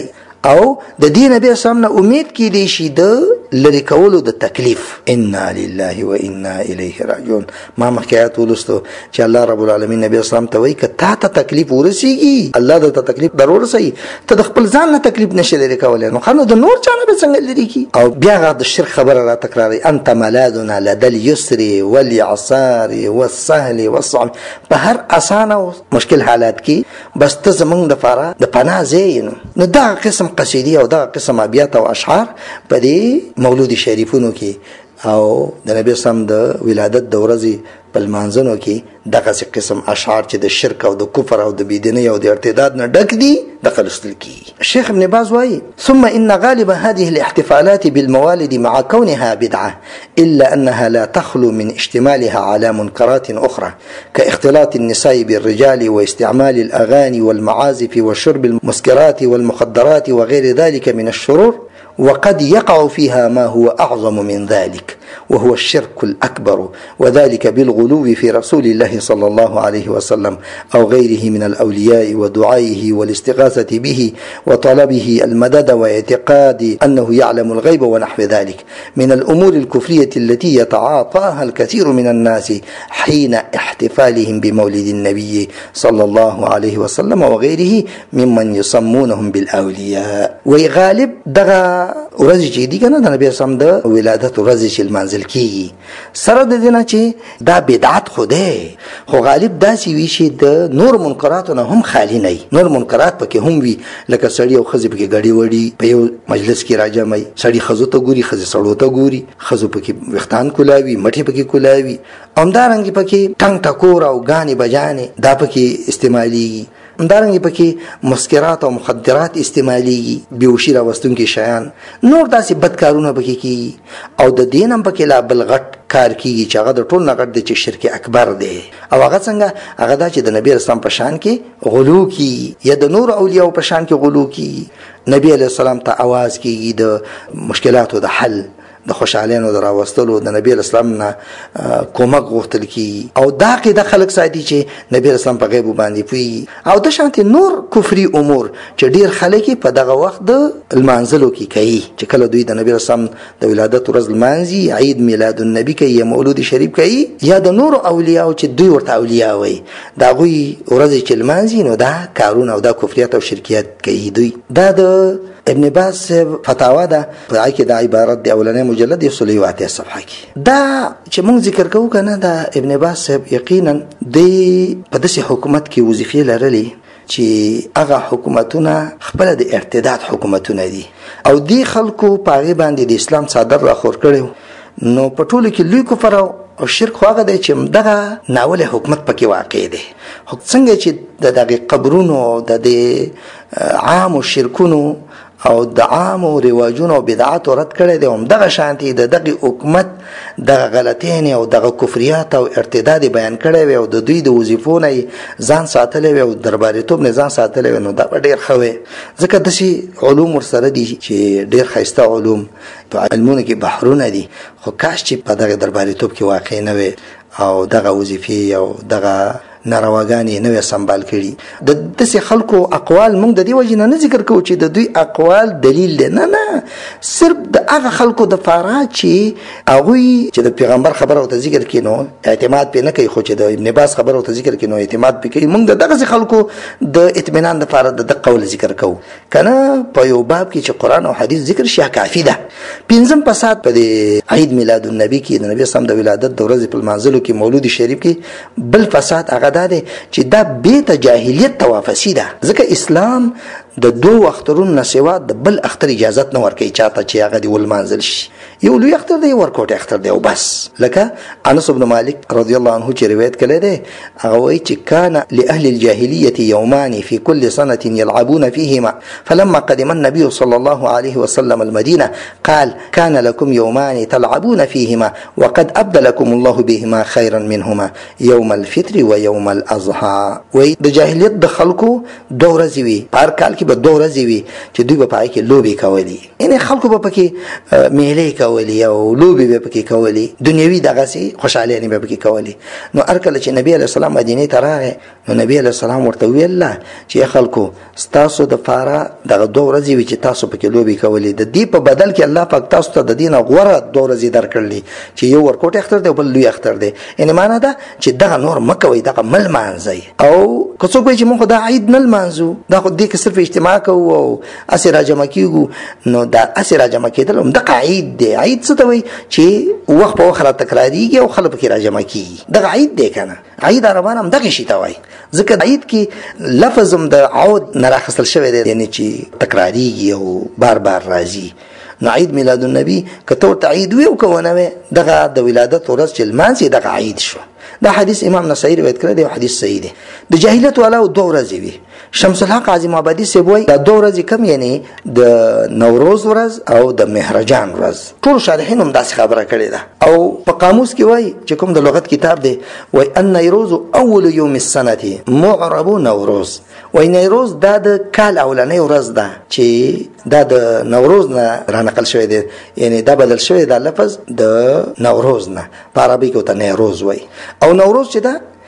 A: او د دین نبی اسلام نه امید کی دی شي د لری کولو د تکلیف. انا لله و انا الیه راجعون. ما مخکیات ولستو چې الله رب العالمین نبی اسلام ته وایي ک تا ته تکلیف ورسیږي الله د تکلیف ضرور سي ته د خپل ځان نه تکلیف نشي لري کولای نو خنو د نور چانه به څنګه لري کی. او بیا غا د شرک خبره را تکراري انت ملاذنا لدل یسر واليعسار والسهل والصعب. په هر اسان او مشکل حالات کې بس ته زمونږ د فاره د پناه زین. نو دا قسم قصیدی او دا قسم ابیات او اشعار په دې مولود شریفونو کې او د نبی اسلام د ولادت د ورځې په لمانځنو کې دغه قسم اشعار چې د شرک او د کفر او د بيدینۍ او د ارتداد نه ډک دي د خلصل کی. شیخ ابن باز وايي ثم ان غالب هذه الاحتفالات بالموالد مع كونها بدعه الا انها لا تخلو من اشتمالها على منكرات اخرى كاختلاط النساء بالرجال واستعمال الاغاني والمعازف وشرب المسكرات والمخدرات وغير ذلك من الشرور وقد يقع فيها ما هو أعظم من ذلك وهو الشرك الأكبر وذلك بالغلو في رسول الله صلى الله عليه وسلم أو غيره من الأولياء ودعائه والاستغاثة به وطلبه المدد واعتقاد أنه يعلم الغيب ونحو ذلك من الأمور الكفرية التي يتعاطاها الكثير من الناس حين احتفالهم بمولد النبي صلى الله عليه وسلم وغيره ممن يسمونهم بالأولياء. وغالب دغا ورځ چې دی کنه د نبی اسلام د ولادت ورځ چې منزل کی سره د دینه چې دا بدعت خوده خو غالب داسي وی شي د نور منکراتونه هم خالی نه. نور منکرات پکې هم وی لکه سړی او خزي پکې غړي وړي په یو مجلس کې راځمای سړی خزو ته ګوري خزي سړو ته ګوري خزو پکې وختان کولاوي مټي پکې کولاوي همدارنګ پکې ټنګ ټکور او غاني بجانه دا پکې استعمالي همدارنګ پکې مسکرات او مخدرات استعمالي بیوشي راوستونکي شیان نور داسې بدکارونه پکې کی او د دین هم پکې لا بل غټ کار کیږي چې هغه د ټول نه غټ دی چې شرک اکبر دی او هغه څنګه هغه دا چې د نبی اسلام په شان کې غلو کی یا د نور اولیاء په شان کې غلو کی. نبی علیہ السلام ته आवाज کیږي د مشکلاتو د حل د خوشالینو د راوستلو د نبی اسلام نه کومک غوښتل کی او دا کې د خلک ساتي چې نبی اسلام په غیب باندې پوي او د شانتي نور کفري امور چې ډیر خلک په دغه وخت د المنزلو کې کوي چې کله دوی د نبی اسلام د ولادت ورځ المانزي عيد میلاد النبي کوي یا مولود شریف کوي یا د نور اولیاء چې دوی ورته اولیاء وي دا غوي ورځ چې المانزي نو دا کارونه او دا کفریات او شرکیات کوي دوی. دا د ابن باز فتاوا ده په کې د عبارت دی اولنې مجلد 108 صفحه کې دا چې موږ ذکر کوو کنه دا ابن باز صاحب یقینا د په داسې حکومت کې وظیفه لرلې چې هغه حکومتونه خپل د ارتداد حکومتونه دي او دی خلکو پاغي باندې د اسلام صادر را خور کړو نو په ټولو کې لوی کفر او شرک هغه دی چې دغه ناول حکومت پکې واقع دی. څنګه چې دغه قبرونو د عام شرکونو او د عام او رواجونو او بدعات رد کړي دي هم دغه شانتي دغه حکومت دغه غلطین او دغه کفریات او ارتداد بیان کړي وي او د دوی د وظیفونو ځان ساتلې وي او درباریتوب نه ځان ساتلې وي نو دا ډېر خوي ځکه د شي علوم ورسره دي چې ډېر خاصه علوم په علمونو کې بحرونه دي خو کاش چې په دغه درباریتوب کې واقع نه وي او دغه وظیفې او دغه نارواګانی نوې سنبال کړي د دسه خلکو اقوال موږ د دې وجه نه ذکر کوو چې د دوی اقوال دلیل نه نه صرف د هغه خلکو د فارا چې هغه چې د پیغمبر خبره او ذکر کینو اعتماد په نه کوي خو چې د ابن باز خبره او ذکر کینو اعتماد به کوي موږ دغه خلکو د اطمینان د فارا د قول ذکر کوو کنه په یو باب کې چې قران او حدیث ذکر شي کافی ده. پنځم فساد په عید میلاد النبی کې د نبی صلی الله علیه وسلم د ولادت د ورځې په منزلو کې مولود شریف کې بل فساد هغه دا دی چې دا بیت جاهلیت توافسی ده ځکه اسلام د دوه اخترونو سوا د بل اختر اجازه نه ورکوي چاته چې هغه دی ول منزل شي یو لوی اختر دی ورکوټ اختر دی او بس. لکه انس بن مالک رضی الله عنه چې روایت کړي دی هغه وایي چې کان لاهل الجاهلیه یومان فی کل سنه يلعبون فيهما فلما قدم النبي صلى الله عليه وسلم المدينه قال كان لكم يومان تلعبون فيهما وقد ابدلكم الله بهما خيرا منهما يوم الفطر ويوم الاضحى. وای د جاهلیت د خلکو دوه ورځې وي هر کال کې کې به 2 ورځې وي چې دوی به پای کې لوبي کولې، یعنی خلکو به پکې میلې کولې او لوبي به پکې کولې، دنیوي دغه سي خوشاله نه به پکې کولې. نو ارکل چې نبی علیه السلام مدینه ته راغی نو نبی علیه السلام ورته ویل چې خلکو تاسو د فارا دغه 2 ورځې وي چې تاسو پکې لوبي کولې، د دې په بدل کې الله پاک تاسو ته د دینه غوړه 2 ورځې درکړلې چې یو ورکوټ اختر دی بل لوی اختر دی. یعنی معنا ده چې دغه نور مکوي، دغه مل مانځي. او که څوک وایي چې موږ دا عید نه لمانځو، دا خو دې کې صرف اجتماع کوو او اسې راجمع کیږو، نو دا اسې راجمع کېدل هم دغه عید دی. عید څه ته وایي چې وخت په وخت را تکراریږي او خلک پکې راجمع کیږي، دغه عید دی کنه. عید عربان هم دغه شی ته وایي، ځکه عید کې لفظ هم د عود نه راخستل شوی دی، یعنی چې تکراریږي او بار بار راځي. نو عید میلاد النبی کته ته عید وی او کونه دغه د ولادت ورځ چې لمانځي دغه عید شو. دا حدیث امام نسائی روایت کړی دی، حدیث صحیح دی. د جاهلیت والا 2 ورځې وي. شمس الحق عظیم آبادی سی وای دا 2 ورځې کم، یعنی د نوروز ورځ او د مهرجان ورځ. ټول شارحین هم داسې خبره کړې ده او په قاموس کې وای چې کوم د لغت کتاب دی وای ان نوروز اول یوم السنه معرب نوروز. وای نوروز دا د کال اولنۍ ورځ ده چې دا د نوروز نه را نقل شوی دی، یعنی دا بدل شوی دا لفظ د نوروز نه، په عربي کې ته نوروز وای. او نوروز چې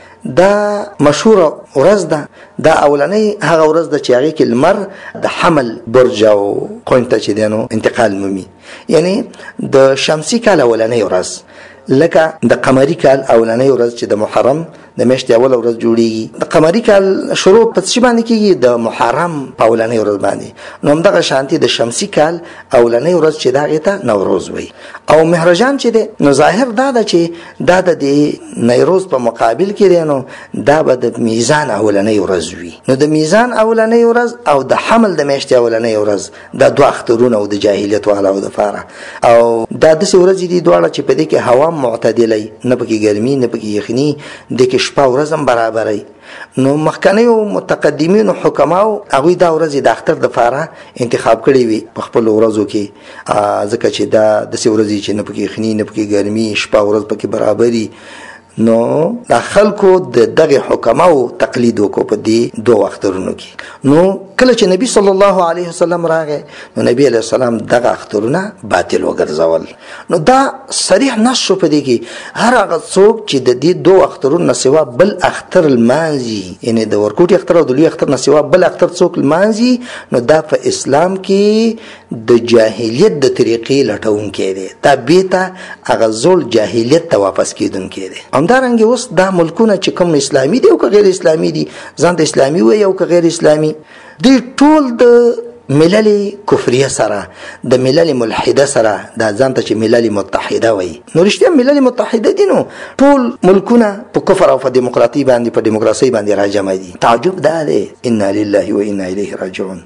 A: دا مشهور ورځ ده، دا اولنۍ هغه ورځ ده چې هغه کې لمر د حمل برج او قونته چې دینو انتقال مومي، یعنی د شمسي کال اولنۍ ورځ، لکه د قمري کال اولنۍ ورځ چې د محرم د میاشتې اول ورځ جوړیږي. د قمري کال شروع په څه باندې کیږي؟ د محرم په اولنۍ ورځ باندې. نو همدغه شانتي د شمسي کال اولنۍ ورځ چې دغه ته نوروز وایي. او مهرجان چې دی نو ظاهر دا ده چې دا د نوروز په مقابل کې دی، نو دا به د میزان اولنۍ ورځ وي. نو د میزان اولنۍ ورځ او د حمل د میاشتې اولنۍ ورځ دا 2 اخترونه او د جاهلیت والا د فاره. او دا د ورځې دي دواړه چې په دې کې هوا معتدله، نه پکې ګرمي نه پکې یخني، د کې شپه ورځ هم برابرې. نو مخکنیو متقدمینو حکماو هغوی دا ورځې د اختر د فاره انتخاب کړې وي په خپل ورځو کې، ځکه چې دا داسې ورځې چې نه پکې یخني نه پکې ګرمي، شپه ورځ پکې برابرې. نو د خلکو د دغه حکماو تقلید وکړو په دې 2 اخترونو کې. نو کله چې نبی صلی الله علیه وسلم راغی نو نبی علیه السلام دغه اخترونه باطل وګرځول. نو دا صریح نص شو په دې کې هر هغه څوک چې د دې 2 اخترونو سوا بل اختر المانځي، یعنی د ورکوټي اختر او د لوی اختر نه سوا بل اختر څوک المانځي، نو دا په اسلام کې د جاهلیت د طریقې لټونکی دی، دا بیته هغه زول جاهلیت ته واپس کیدونکی دی. همدارنګه اوس دا ملکونه چې کوم اسلامي دي او که غیر اسلامي دي، ځان د اسلامي وایي او که غیر اسلامي دي، ټول د ملل کفریه سره د ملل ملحده سره دا ځان ته چې ملل متحده وایي. نو رښتیا ملل متحده دي، نو ټول ملکونه په کفر او په دیموکراتي باندې په دیموکراسي باندې راجمع دي. تعجب دا دی، انا لله و انا الیه راجعون،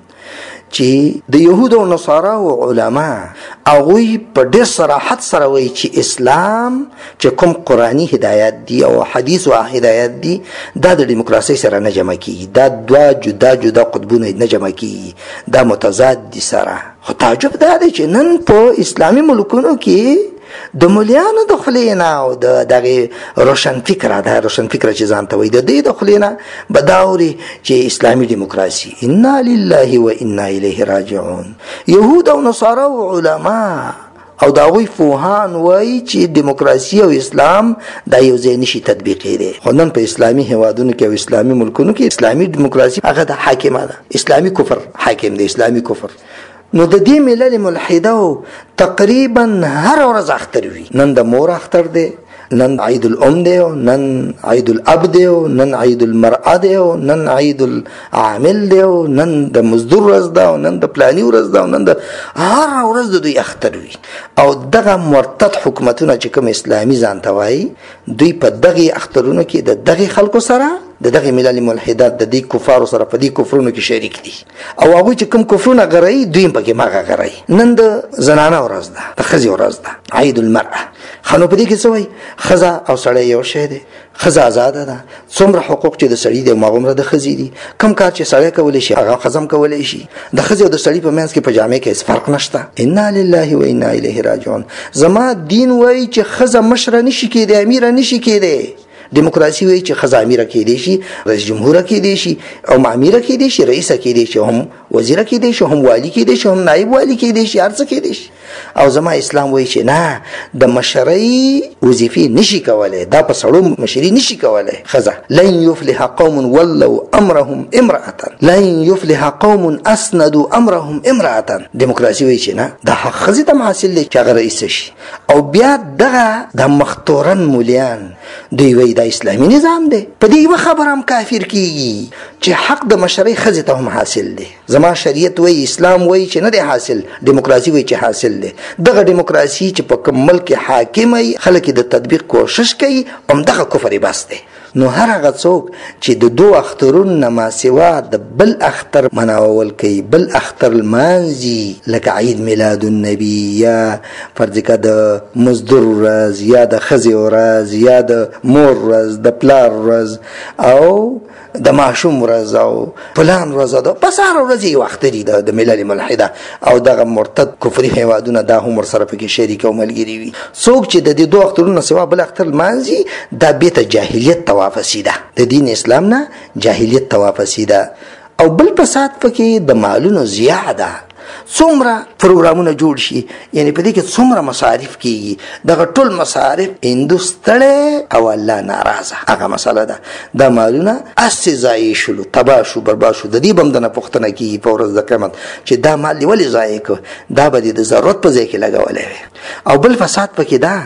A: چې د يهود او نصارا او علما هغوی په ډېر صراحت سره وایي چې اسلام چې کوم قرآني هدایت دي او حدیث او هدایت دي دا د دیموکراسي سره نه جمع کیږي، دا 2 جدا جدا قطبونه نه جمع کیږي، دا متضاد دي سره. خو تعجب دا دی چې نن په اسلامي ملکونو کې د مولیانو د خلینا او دغه روشن فکره، دا روشن فکره چې ځان ته وایي، د دې د خلینا بداوري چې اسلامي دیموکراسي. انا لله و انا الیه راجعون. يهود او نصارا او علما او داوی فوهان وایي چې دیموکراسي او اسلام دا یو ځای نشي تطبیقي دي. خو نن په اسلامي هیوادونو کې او اسلامي ملکونو کې اسلامي دیموکراسي هغه د حاکمه ده، اسلامي کفر حاکم دی، اسلامي کفر. نو د دې ملل ملحده تقریبا هر ورځ اختر وي. نن د مور اختر دی، نن عید الام دی، نن عید الاب دی، نن عید المرأه دی، نن عید العامل دی، نن د مزدور ورځ ده، نن د پلانی ورځ ده، نن د هر ورځ د دوی اختر وي. او دغه مرتد حکومتونه چې کوم اسلامي ځان ته وایي دوی په دغه اخترونو کې د دغه خلکو سره د دغه ملل ملحدات د دې کفارو سره په دې کفرونو کې شریک دي، او هغه چې کوم کفرونه غړي دوی په کې ماغه غړي. نن د زنانه ورځ ده، د ښځې ورځ ده، عید المرأه. خنو په دې کې څه وایي؟ ښځه او سړی یو شی دی، ښځه آزاده ده، څومره حقوق چې د سړي دی هغومره د ښځې دي، کوم کار چې سړی کولی شي هغه ښځه هم کولی شي. د ښځې او د سړي په منځ کې په جامع کې هېڅ فرق نشته. انا لله و انا الیه راجعون. زما دین وایي چې ښځه مشره نشي کېدی، امیره نشي کېدی، دیموکراسي وایي چې ښځه امیره کېدی شي، رئیس جمهوره کېدی شي او معمیره کېدی شي، رئیسه کېدی شي، هم وزیره کېدی شي، هم والي کېدی شي، هم نایب والي کېدی شي، هر څه کېدی شي. او زما اسلام وایي چې نه، د مشرۍ وظیفې نشي کولای، دا په سړو مشري نشي کولای ښځه. لن يفلح قوم ولوا امرهم امرأة، لن يفلح قوم اسندوا امرهم امرأة. دیموکراسي وایي چې نه، د حق ښځې ته حاصل دی چې هغه رئیسه شي. او بیا دغه د مختورن مولیان دوی وایي دا اسلامي نظام دی. په دې یوه خبره هم کافر کیږي چې حق د مشرۍ ښځې ته هم حاصل دی. زما شریعت وایي، اسلام وایي چې نه دی حاصل، دیموکراسي وایي چې حاصل دی. دغه دیموکراسي چې په کوم ملک حاکم وي، خلک د تطبیق کوشش کوي، همدغه کفر بس دی. نو هر هغه څوک چې د دو اخترونو نه ما سوا د بل اختر مناول کوي، بل اختر لمانځي، لکه عید میلاد النبي یا فرض کړه د مزدور ورځ یا د ښځې ورځ یا د مور ورځ، د پلار ورځ او د ماشوم ورځ او پلان ورځ، د پس هر ورځ یو اختر دی د ملل ملحده او دغه مرتد کفري هیوادونه دا هم ورسره پکې شریک او ملګري وي. څوک چې د دې دوه اخترونو نه سوا بل اختر لمانځي، دا بیرته جاهلیت ته واپسي ده، د دین اسلام نه جاهلیت ته واپسي ده. او بل فساد پکې د مالونو ضیاع ده. څومره پروګرامونه جوړ شي، یعنی په دې کې څومره مصارف کیږي، دغه ټول مصارف هندوستړی او الله ناراضه هغه مسله ده. دا مالونه اسې ضایع شلو، تباه شو، برباد شو. د دې به هم دنه پوښتنه کیږي په ورځ د قیامت چې دا مال دې ولې ضایع کړ، دا به دې د ضرورت په ځای کې لګولی وي. او بل فساد پکې ده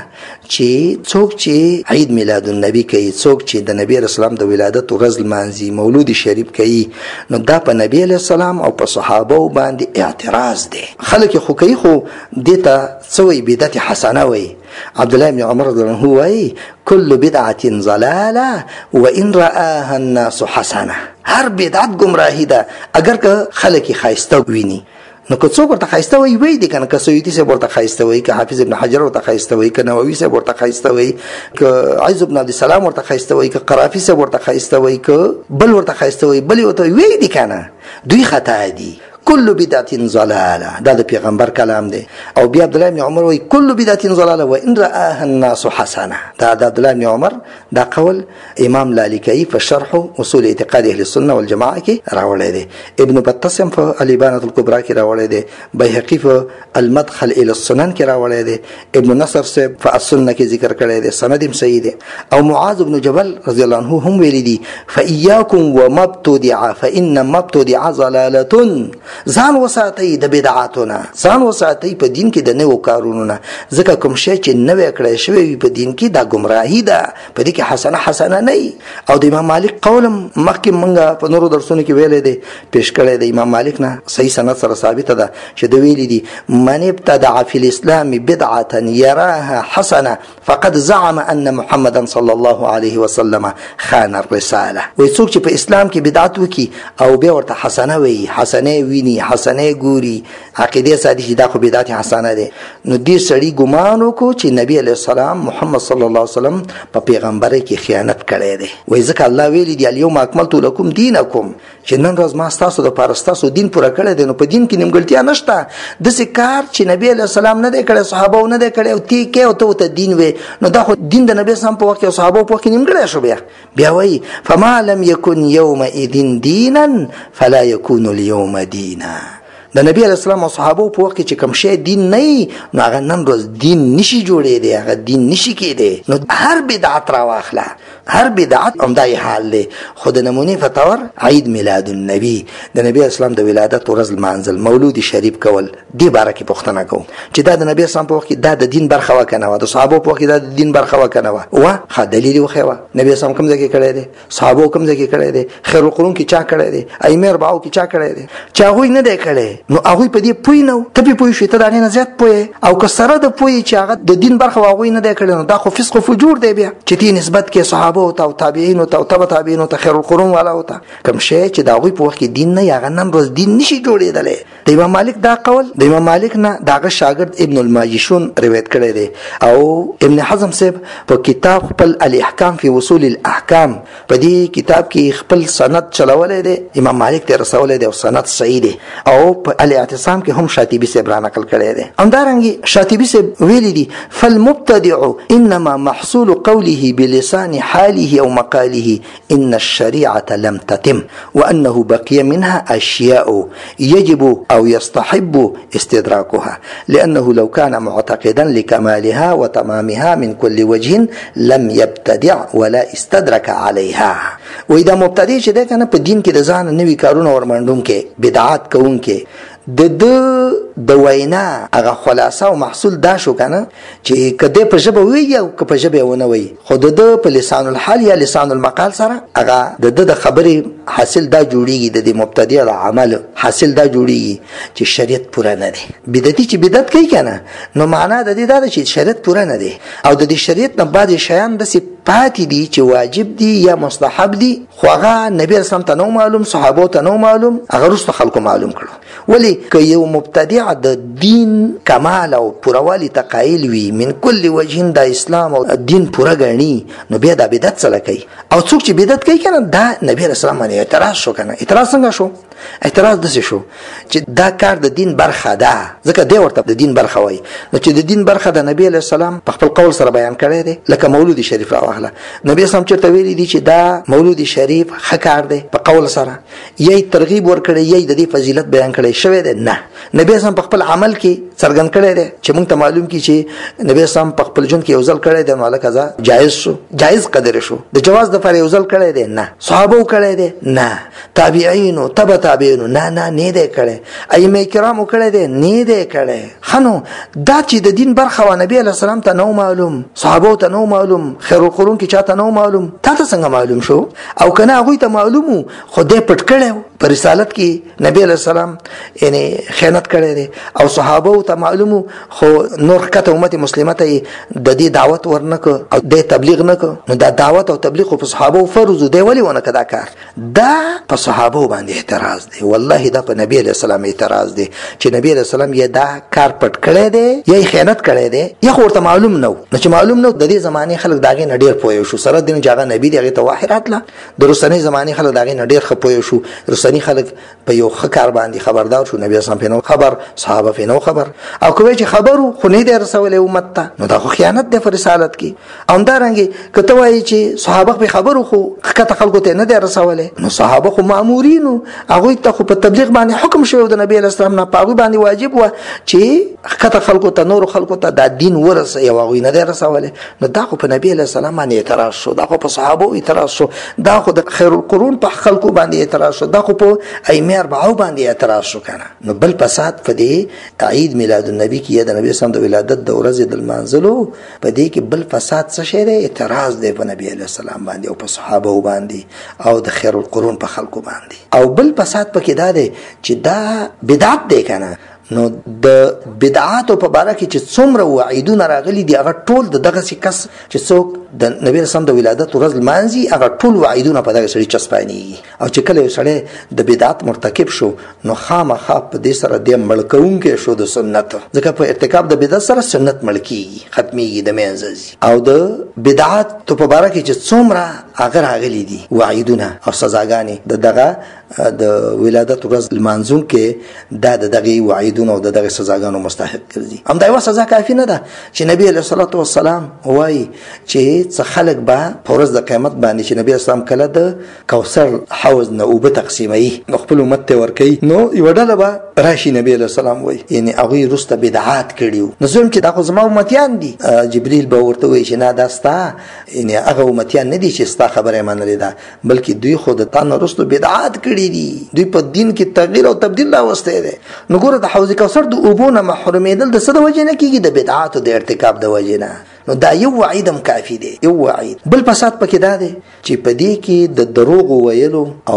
A: چې څوک چې عید میلاد النبي کوي، څوک چې د نبی رسول الله د ولادت ورځ لمانځي، مولود شریف کوي، نو دا په نبی علیه السلام او په صحابه باندې اعتراض دی. خلک خو کوي، خو دې ته څه وایي؟ بدعت حسنه وایي. عبد الله بن عمر رضی الله عنه وایي كل بدعة ضلاله وان رآها الناس حسنه. هر بدعت گمراهی ده اگر که خلک خایسته ویني. نو که څوک ورته خایسته وایي وایي دي کنه، که سیوطي صاحب ورته خایسته وایي، که حافظ ابن حجر ورته خایسته وایي، که نووي صاحب ورته خایسته وایي، که عز بن عبد السلام ورته خایسته وایي، که قرافي صاحب ورته خایسته وایي، که بل ورته خایسته وایي، بل ورته وایي دي کنه، دوی خطا دي. كل بدعة ضلاله، دا د پیغمبر کلام دی. او بیا عبد الله بن عمر وایي كل بدعة ضلاله وان رآها الناس حسنه. دا د عبد الله بن عمر دا قول امام لالیکي په شرح اصول اعتقاد اهل السنه والجماعه کې راوړی دی. ابن بطسم په الابانه الكبرى کې راوړی دی. بيهقي په المدخل الى السنن کې راوړی دی. ابن نصر سے په السنه کې ذکر کړی دی، سند صحیح دی. او معاذ بن جبل رضی الله عنه هم ویلي دي فإياكم ومبتدع فإن مبتدع ضلاله. ځان وساتئ د بدعاتونه، ځان وساتئ په دین کې د نوو کارونو نه، ځکه کوم شی چې نوی کړی شوی وي په دین کې دا ګمراهي ده، په دې کې حسنه نه. او د امام مالک قولم مخکې مونږه په نورو درسونو کې ویلی دی، پیش کړی د امام مالک نه صحیح سند سره ثابته ده چې د ویلي دي من ابتدع فی الاسلام بدعة یراها حسنه فقد زعم ان محمدا صلی الله علیه وسلم خان الرساله. وایي څوک چې په اسلام کې بدعت وکړي او بیا ورته حسنه وایي، حسنه ویني، حسنه ګوري، عقیده سادي چې دا خو بدعت حسنه ده، نو دې سړي ګمان وکړو چې نبی علیه السلام محمد صلی الله علیه وسلم په پیغمبرۍ کې خیانت کړی دی. وایي ځکه الله ویلي دی الیوم اکملت لکم دینکم، چې نن ورځ ما ستاسو دپاره ستاسو دین پوره کړی دی. نو په دین کې نیمګړتیا نشته. داسې کار چې نبی علیه السلام نه دی کړی، صحابه نه دی کړی، او تی کې او ته ورته دین وې، نو دا خو دین د نبی اسلام په وخت کې او صحابو په وخت کې نیمګړی شو. بیا وایي فما لم یکن یومئذ دینا فلا یکون اليوم دینا. د نبی علیه السلام او صحابو په وخت کې چې کوم شی دین نه، نو هغه نن ورځ دین نشي جوړېدی، هغه دین نشي کېدی. نو هر بدعت راواخله، هر بدعت همدای حال دی. خو د نمونې په طور عید میلاد النبي، د نبی اسلام د ولادت ورځ لمانځل، مولود شریف کول، دې باره کې پوښتنه کوو چې دا د نبی اسلام په وخت کې دا د دین برخه وه که نه وه، د صحابو په وخت کې دا د دین برخه وه که نه وه. ښه دلیل یې وښیوه، نبی اسلام کوم ځای کې کړی دی، صحابو کوم ځای کې کړی دی، خیر القرون کې چا کړی دی، ائمه اربعو کې چا کړی دی، چې هغوی نه دی کړی. نو هغوی په دې پوه نه وو، ته پې پوه شوې، ته د هغې نه زیات پوه. او که سره د پوه چې هغه د دین برخه هغوی نه دی کړی، نو دا خو فسق و فجور دی بیا، چې تی نسبت کې صحابو ته او تابعینو ته او تبع تابعینو ته خیر القرون والاو ته کوم شی چې د هغوی په وخت کې دین نه، هغه نن ورځ دین نشي جوړېدلی. د امام مالک دا قول د امام مالک نه داغه شاګرد ابن الماجشون روایت کړی دی او ابن حزم صاحب په کتاب خپل الاحکام فی وصول الاحکام په دې کتاب کې خپل سند چلولې دی امام مالک ته رسولې دی او سند صحیح دی او په الاعتصام کې هم شاطبی صاحب را نقل کړی دی همدارنګه شاطبی صاحب ویلي دي فالمبتدع انما محصول قوله بلسان حاله او مقاله ان الشريعه لم تتم وانه بقي منها اشياء يجب او يستحب استدراكها لانه لو كان معتقدا لكمالها وتمامها من كل وجه لم يبتدع ولا استدرك عليها. واذا مبتدع چې ده کنه په دین کې د ځان نوي کارونه ورمنډون کې بدعات کوون کې د وینا هغه خلاصه او محصول دا شو کنه چې کده په ژبه وی او که په ژبه ونه وی خود د په لسان الحال یا لسان المقال سره هغه د خبرې حاصل دا جوړیږي د مبتدی عمل حاصل دا جوړیږي چې شریعت پوره نه دی. بدعتي چې بدعت کوي کنه نو معنا د دې دا چې شریعت پوره نه دی او د دې شریعت نه بعد شیان د پاتې دي چې واجب دي یا مستحب دي خو هغه نبی رسول ته نو معلوم صحابو ته نو معلوم هغه رسو خلکو معلوم کړو. ولی که یو مبتدع د دین کمال او پوروالي تقایل وي من کل وجه د اسلام او دین پوره غني نو بیا د بدعت سره کوي او څوک چې بدعت کوي کنه دا نبی رسول الله باندې اعتراض شو کنه. اعتراض څنګه شو؟ اعتراض دسه شو چې دا کار د دین برخه ده ځکه دی ورته د دین برخه وای نو چې د دین برخه د نبی علیہ السلام په خپل قول سره بیان کړی دی لکه مولود شریف راوغله نبی اسلام چرته ویلي دی چې دا مولود شریف خکار دی په قول سره یی ترغیب ور کړی یی د دې فضیلت بیان کړی شوی دی نه نبی اسلام په خپل عمل کې څرګند کړی دی چې موږ ته معلوم کی چې نبی اسلام په خپل ژوند کې یو ځل کړی دی نو لکه جایز شو جایز قدر شو د جواز د پر یو ځل کړی دی نه صحابه کړی دی نه تابعین او تبع تابعین نه دی کړی ائمه کرامو کړی دی نه دی کړی خنو دا چې د دین برخه و نبی علیہ السلام ته نو معلوم صحابه ته نو معلوم خیر القرون کې چاته نو معلوم تا ته څنګه معلوم شو او کنه هغه ته معلومو خدای پټ کړو پر رسالت کې نبی علیہ السلام یعنی خیانت کړی دی او صحابه ته معلومو خو نور کته امت مسلمه ته د دې دعوت ورنک او د تبلیغ نک نو دا دعوت او تبلیغ په صحابه فرض دی ولی ونه کدا کار دا په صحابه باندې اعتراض دی والله دا په نبی علیہ السلام اعتراض دی چې نبی علیہ السلام یې دا کار پټ کړی دی یا خیانت کړی دی یا ورته معلوم نو چې معلوم نو د دې زمانه خلک داګه نډیر پوي شو سره دین جګه نبی دی هغه ته واحرات لا د رسنۍ زمانه خلک داګه نډیر خپوي شو رسنۍ خلک په یو خکار باندې خبردار شو نبی اسلام په نو خبر صحابه په نو خبر او کوی چې خبرو خو نه دی رسول امت ته نو دا خو خیانت دی په رسالت کې او اندارنګي کته وایي چې صحابه په خبرو خو کته خلکو ته نه دی رسول نو صحابه خو مامورینو هغه ته خو په تبلیغ باندې حکم شوی د نبی اسلام نه پاغي باندې واجب و چې کته خلکو ته نور خلکو ته د دین ورسه یو غوی نه دی رسول نو دا خو په نبی اسلام باندې اعتراض شو دا خو په صحابه اعتراض شو دا خو د خیر القرون په خلکو باندې اعتراض شو دا خو په ائمه اربعه باندې اعتراض شو کنه نو بل فساد په دې عید میلاد النبی کې د نبی اسلام د ولادت د ورځې د منځلو په دې کې بل فساد څه شی دی اعتراض دی په نبی علیہ السلام باندې او په صحابه باندې او د خیر القرون په خلکو باندې او بل فساد پکې دا دی چې دا بدعت دی کنه نو د بدعات په باره کې چې څومره وعیدونه راغلي دي هغه ټول دغه کس چې څوک د نبی رسول د ولادت ورځ مانځي هغه ټول وعیدونه په دغه سړي چسپاني او چې کله یو سړی د بدعت مرتکب شو نو خامخا په دې سره د ملکون کې شو د سنت ځکه په ارتکاب د بدعت سره سنت ملکیږي ختميږي د منځي او د بدعات په باره کې چې څومره هغه راغلي دي وعیدونه او سزاګانې دغه د ولادت ورځ مانځون کې دغه وعیدونه او دغه سزاګانو مستحق ګرځي هم دا یو سزا کافی نه ده چې نبی علیہ الصلوۃ والسلام وایي چې څه خلق به پرز د قیامت باندې چې نبی اسلام کله د کوثر حوض نه او به تقسیمي خپل امت ته ورکي نو یو ډله به راشي نبی علیہ السلام وایي یعنی هغه رسته بدعات کړیو نو زم چې دا خو زما امتیان دي جبرئیل به ورته وایي چې نه داستا یعنی هغه امتیان نه دي چې ستا خبره منلې ده بلکې دوی خود ته نه رسته بدعات کړی دي دوی په دین کې تغییر او تبديل راوسته دي نو ګوره د حوض کوثر د اوبونه محرومېدل د څه د وجې نه کېږي د بدعاتو د ارتکاب د وجې نه نو دا یو وعیدم کافی دی یو وعید بل فساد پکې دا دی چې په دې کې د دروغ ویلو او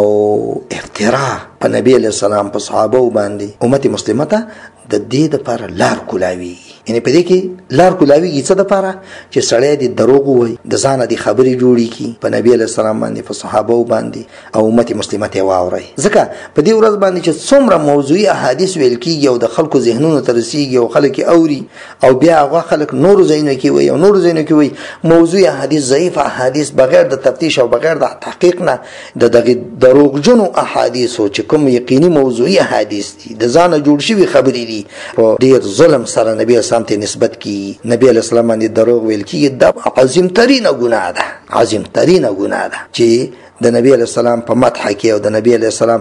A: افترا په نبی علیہ السلام په صحابه باندې امت مسلمه ته د دې لپاره لار کولاوي یعنی په دې کې لار کولاوي څه د پاره چې سړی د دروغ وای د ځان د خبرې جوړی کی په نبی علیہ السلام باندې په صحابه باندې او امت مسلمه ته واوري. ځکه په دې ورځ باندې چې څومره موضوعي احادیث ویل کیږي او د خلکو ذهنونو ته رسیږي او خلک اوري او بیا هغه خلک نور زینو کې وي او نور زینو کې وي موضوعي احادیث ضعیف احادیث بغیر د تفتیش او بغیر د تحقیق نه د دروغجنو احادیث او چې کوم یقیني موضوعي احادیث دي د ځان جوړ شوی خبرې دي او ډیر ظلم سره نبی اسلام ته نسبت کی نبی علیہ السلام باندې دروغ ویل کی د عظیم ترین ګناه ده عظیم ترین ګناه ده چې د نبی علیہ السلام په مدح کې او د نبی علیہ السلام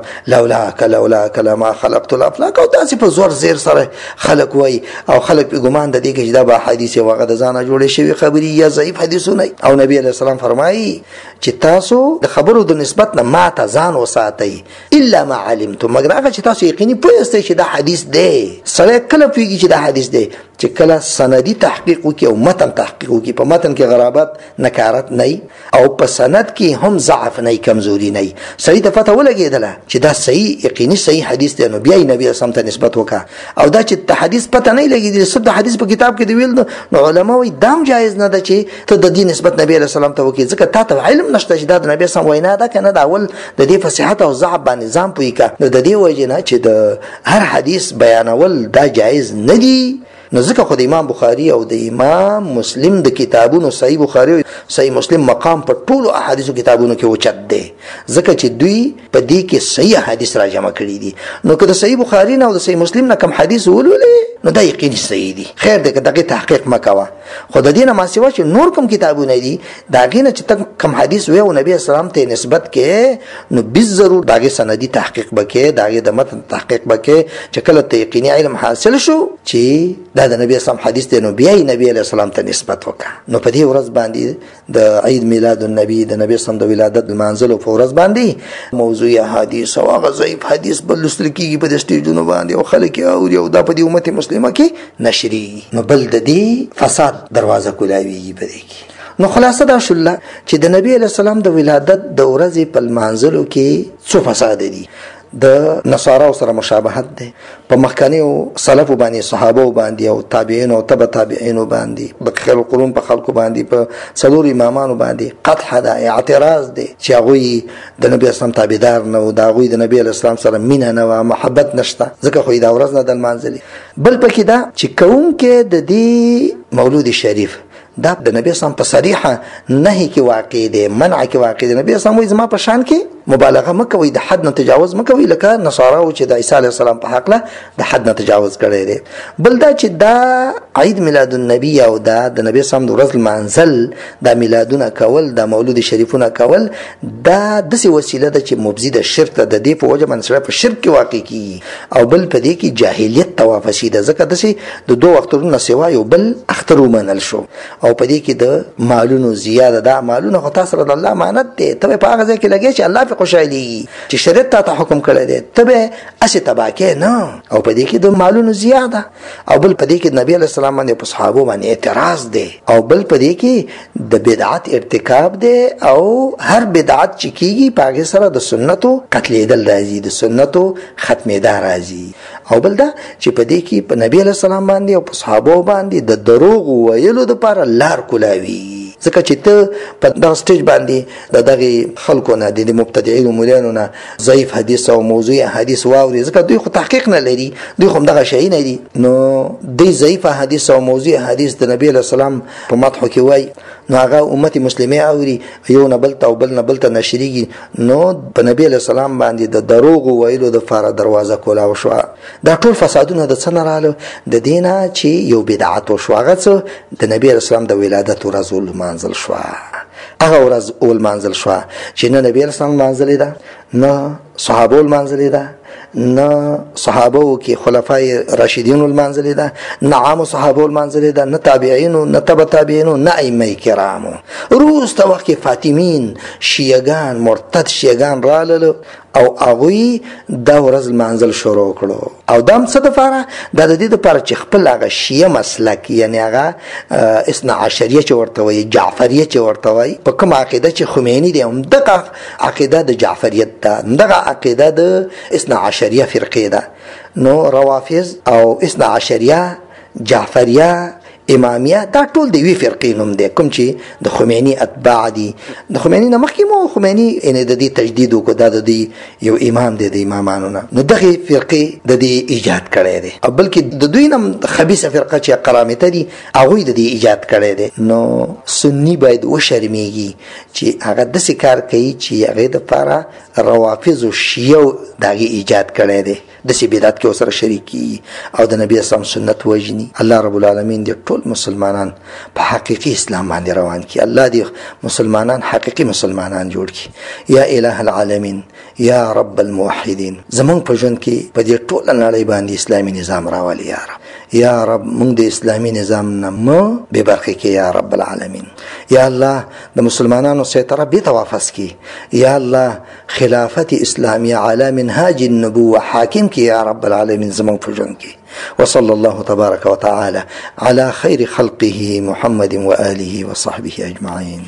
A: لولا ما خلقت الافلاک او تاسو په زور زیر سره خلق وای او خلق په ګمان د دې کې دا به حدیث واغه د ځانه جوړې شوی خبري یا ضعیف حدیثونه او نبی علیہ السلام فرمایي چې تاسو د خبرو د نسبت نه ما ته ځان وساتئ الا ما علمتم مگر هغه چې تاسو یقیني پوهیږئ چې دا حدیث دی. سره کله پیږي چې دا حدیث دی چې کله سندي تحقیق وکي او متن تحقیق وکي په متن کې غرابت نکارت نه او په سند کې هم ضعف نه کمزوري نه صحیح ته پته ولګیدله چې دا صحیح یقیني صحیح حدیث دی نو بیا نبی اسلام ته نسبت وکا او دا چې ته حدیث پته نه لګیدل سب د حدیث په کتاب کې دی ویل نو علما وایي دام جایز نه ده چې ته د دې نسبت نبی اسلام ته وکي ځکه تا ته علم نشته چې دا د نبی اسلام وینا ده کنه دا اول د دې فصیحت او ضعف باندې ځان پوي کا نو د دې وجه نه چې د هر حدیث بیانول دا جایز نه دی. نو ځکه خو د امام بخاری او د امام مسلم د کتابونو صحیح بخاری او صحیح مسلم مقام په ټولو احادیثو کتابونو کې اوچت دی ځکه چې دوی په دې کې صحیح حدیث را جمع کړي دي. نو که د صحیح بخاری نه او د صحیح مسلم نه کم حدیث ولولې نو دا یقیني صحیح دي خیر دی که دغه تحقیق مکوه خو د دې نه ما سوا چې نور کوم کتابونه دي داغې نه چې کم حدیث وي او نبی اسلام ته نسبت کې نو بالضرور داغه سندي تحقیق بکې داغه د متن تحقیق بکې چې کله ته یقیني علم حاصل شو چې دا د نبی اسلام حدیث دی نو بیا نبی علیہ السلام ته نسبت وکړه. نو په دې ورځ باندې د عید میلاد النبی د نبی اسلام د ولادت منزل په ورځ باندې موضوعي حدیث او هغه ضعیف حدیث بل لسل کیږي په سټیجونو باندې او خلک اوري او دا په دې امت مسلمه کې نشري نو بل د دې فساد دروازه کولاوي په دې کې. نو خلاصه دا شوله چې د نبی علیہ السلام د ولادت د ورځې په منزل کې څو فساد دي. د نصارا سره مشابهت ده په مخکنیو سلف باندې صحابه باندې او تابعین او تبع تابعین باندې د خیر القرون په خلکو باندې په څلور امامانو باندې قطع ده اعتراض ده چې هغه د نبی اسلام تابعدار نه او دا هغه د نبی اسلام سره مینه نه او محبت نشته ځکه خو دا ورځ نه د منځلي بل پکې دا چې کوم کې د دې مولود شریف دا د نبی اسلام په صریحه نهي کې واقع دي منع کې واقع دي. نبی اسلام وایي زما په شان کې مبالغه مکوئ د حد نه تجاوز مکوئ لکه نصارا او چې د عیسی علیه السلام په حق له د حد نه تجاوز کړی دی. بل دا چې دا عید میلاد النبی او دا د نبی اسلام د ورځ منزل د میلادونه کول د مولود شریفونه کول دا داسې وسیله ده چې مبزي د شرک د دې په وجه باندې په شرک کې واقع کیږي او بل په دې کې جاهلیت توافشي ده ځکه داسې د دوه وختونو سوا یو بل اختر ومنل شو او په دې کې د مالونو زیاده ده مالونه خو تاسو د الله امانت دی ته په هغه ځای کې لګی چې الله په خوشالي چې شریعت ته حکم کړی دی ته به اسې تباکه نه او په دې کې د مالونو زیاده او بل په دې کې نبی علیہ السلام باندې په صحابه باندې اعتراض دی او بل په دې کې د بدعت ارتکاب دی او هر بدعت چې کیږي په هغه سره د سنتو قتلېدل راځي د سنتو ختمېدا راځي او بل دا چې په دې کې په نبی علیہ السلام باندې او په صحابه باندې د دروغ ویلو لپاره لار کولاوي ځکه چې ته په دغه سټیج باندې د دغه خلکو نه د مبتدعين او مولانو نه ضعیف حدیث او موضوعي حدیث واوري ځکه دوی خو تحقیق نه لري دوی خو دغه شی نه دي نو د ضعیف حدیث او موضوعي حدیث د نبی علیہ السلام په مدح کې وای نو هغه امت مسلمه اوري یو نه بل ته او بل نه بل ته نشریږي نو په نبی علیہ السلام باندې د دروغ ویلو د فار دروازه کولا وشو. دا ټول فسادونه د څه نه رااله د دینه چې یو بدعت وشو هغه د نبی علیہ السلام د ولادت ورځ منزل شو هغه ورځ اول منزل شو چې نه نبی علیہ السلام منزل ده نه صحابه المنزل ده نه صحابه کې خلفای راشدین المنزل ده نه عام صحابه المنزل ده نه تابعین نه تبع تابعین نه ائمه کرام روز ته وخت فاطمین شیعگان مرتد شیعگان رالل او هغه دا ورځ منزل شروع کړو او دام څه د فاره د دې لپاره چې خپل هغه شیعه مسلک یعنی هغه اثنا عشریه چې ورته وي جعفریه چې ورته وي په کوم عقیده چې خمینی دی هم دغه عقیده د جعفریت ده دغه عقیده د اثنا عشریه فرقه ده نو روافض او اثنا عشریه جعفریه، امامیه، دا ټول د یوې فرقې نوم دی، کوم چې د خمیني اتباع دي. د خمیني نه مخکې مو خمیني یعنې د دې تجدید وکړو، دا د دې یو امام دی د امامانو نه، نو دغې فرقې د دې ایجاد کړی دی، او بلکې د دوی نه خبیثه فرقه چې قرامطه دي هغوی د دې ایجاد کړی دی. نو سني باید وشرمېږي چې هغه داسې کار کوي چې هغې دپاره روافظو شیعو د هغې ایجاد کړی دی، داسې بدعت کې ورسره شریکي او د نبي اسلام سنت وژني. الله رب العالمین دې ټول مسلمانان په حقیقي اسلام باندې روان کړي. الله دې مسلمانان حقیقي مسلمانان جوړ کړي. یا اله العالمین، یا رب الموحدین، زمونږ په ژوند کې په دې ټوله نړۍ باندې اسلامي نظام راولي یا رب. یا رب مونږ د اسلامي نظام نه مه بې برخې کې یا رب العالمین. یا الله د مسلمانانو سیطره بیرته واپس کړي. یا الله خلافت اسلامیه علی منهاج النبوه حاکم کړي یا رب العالمین زمونږ په ژوند کې. وصلى الله تبارك وتعالى على خير خلقه محمد وآله وصحبه أجمعين.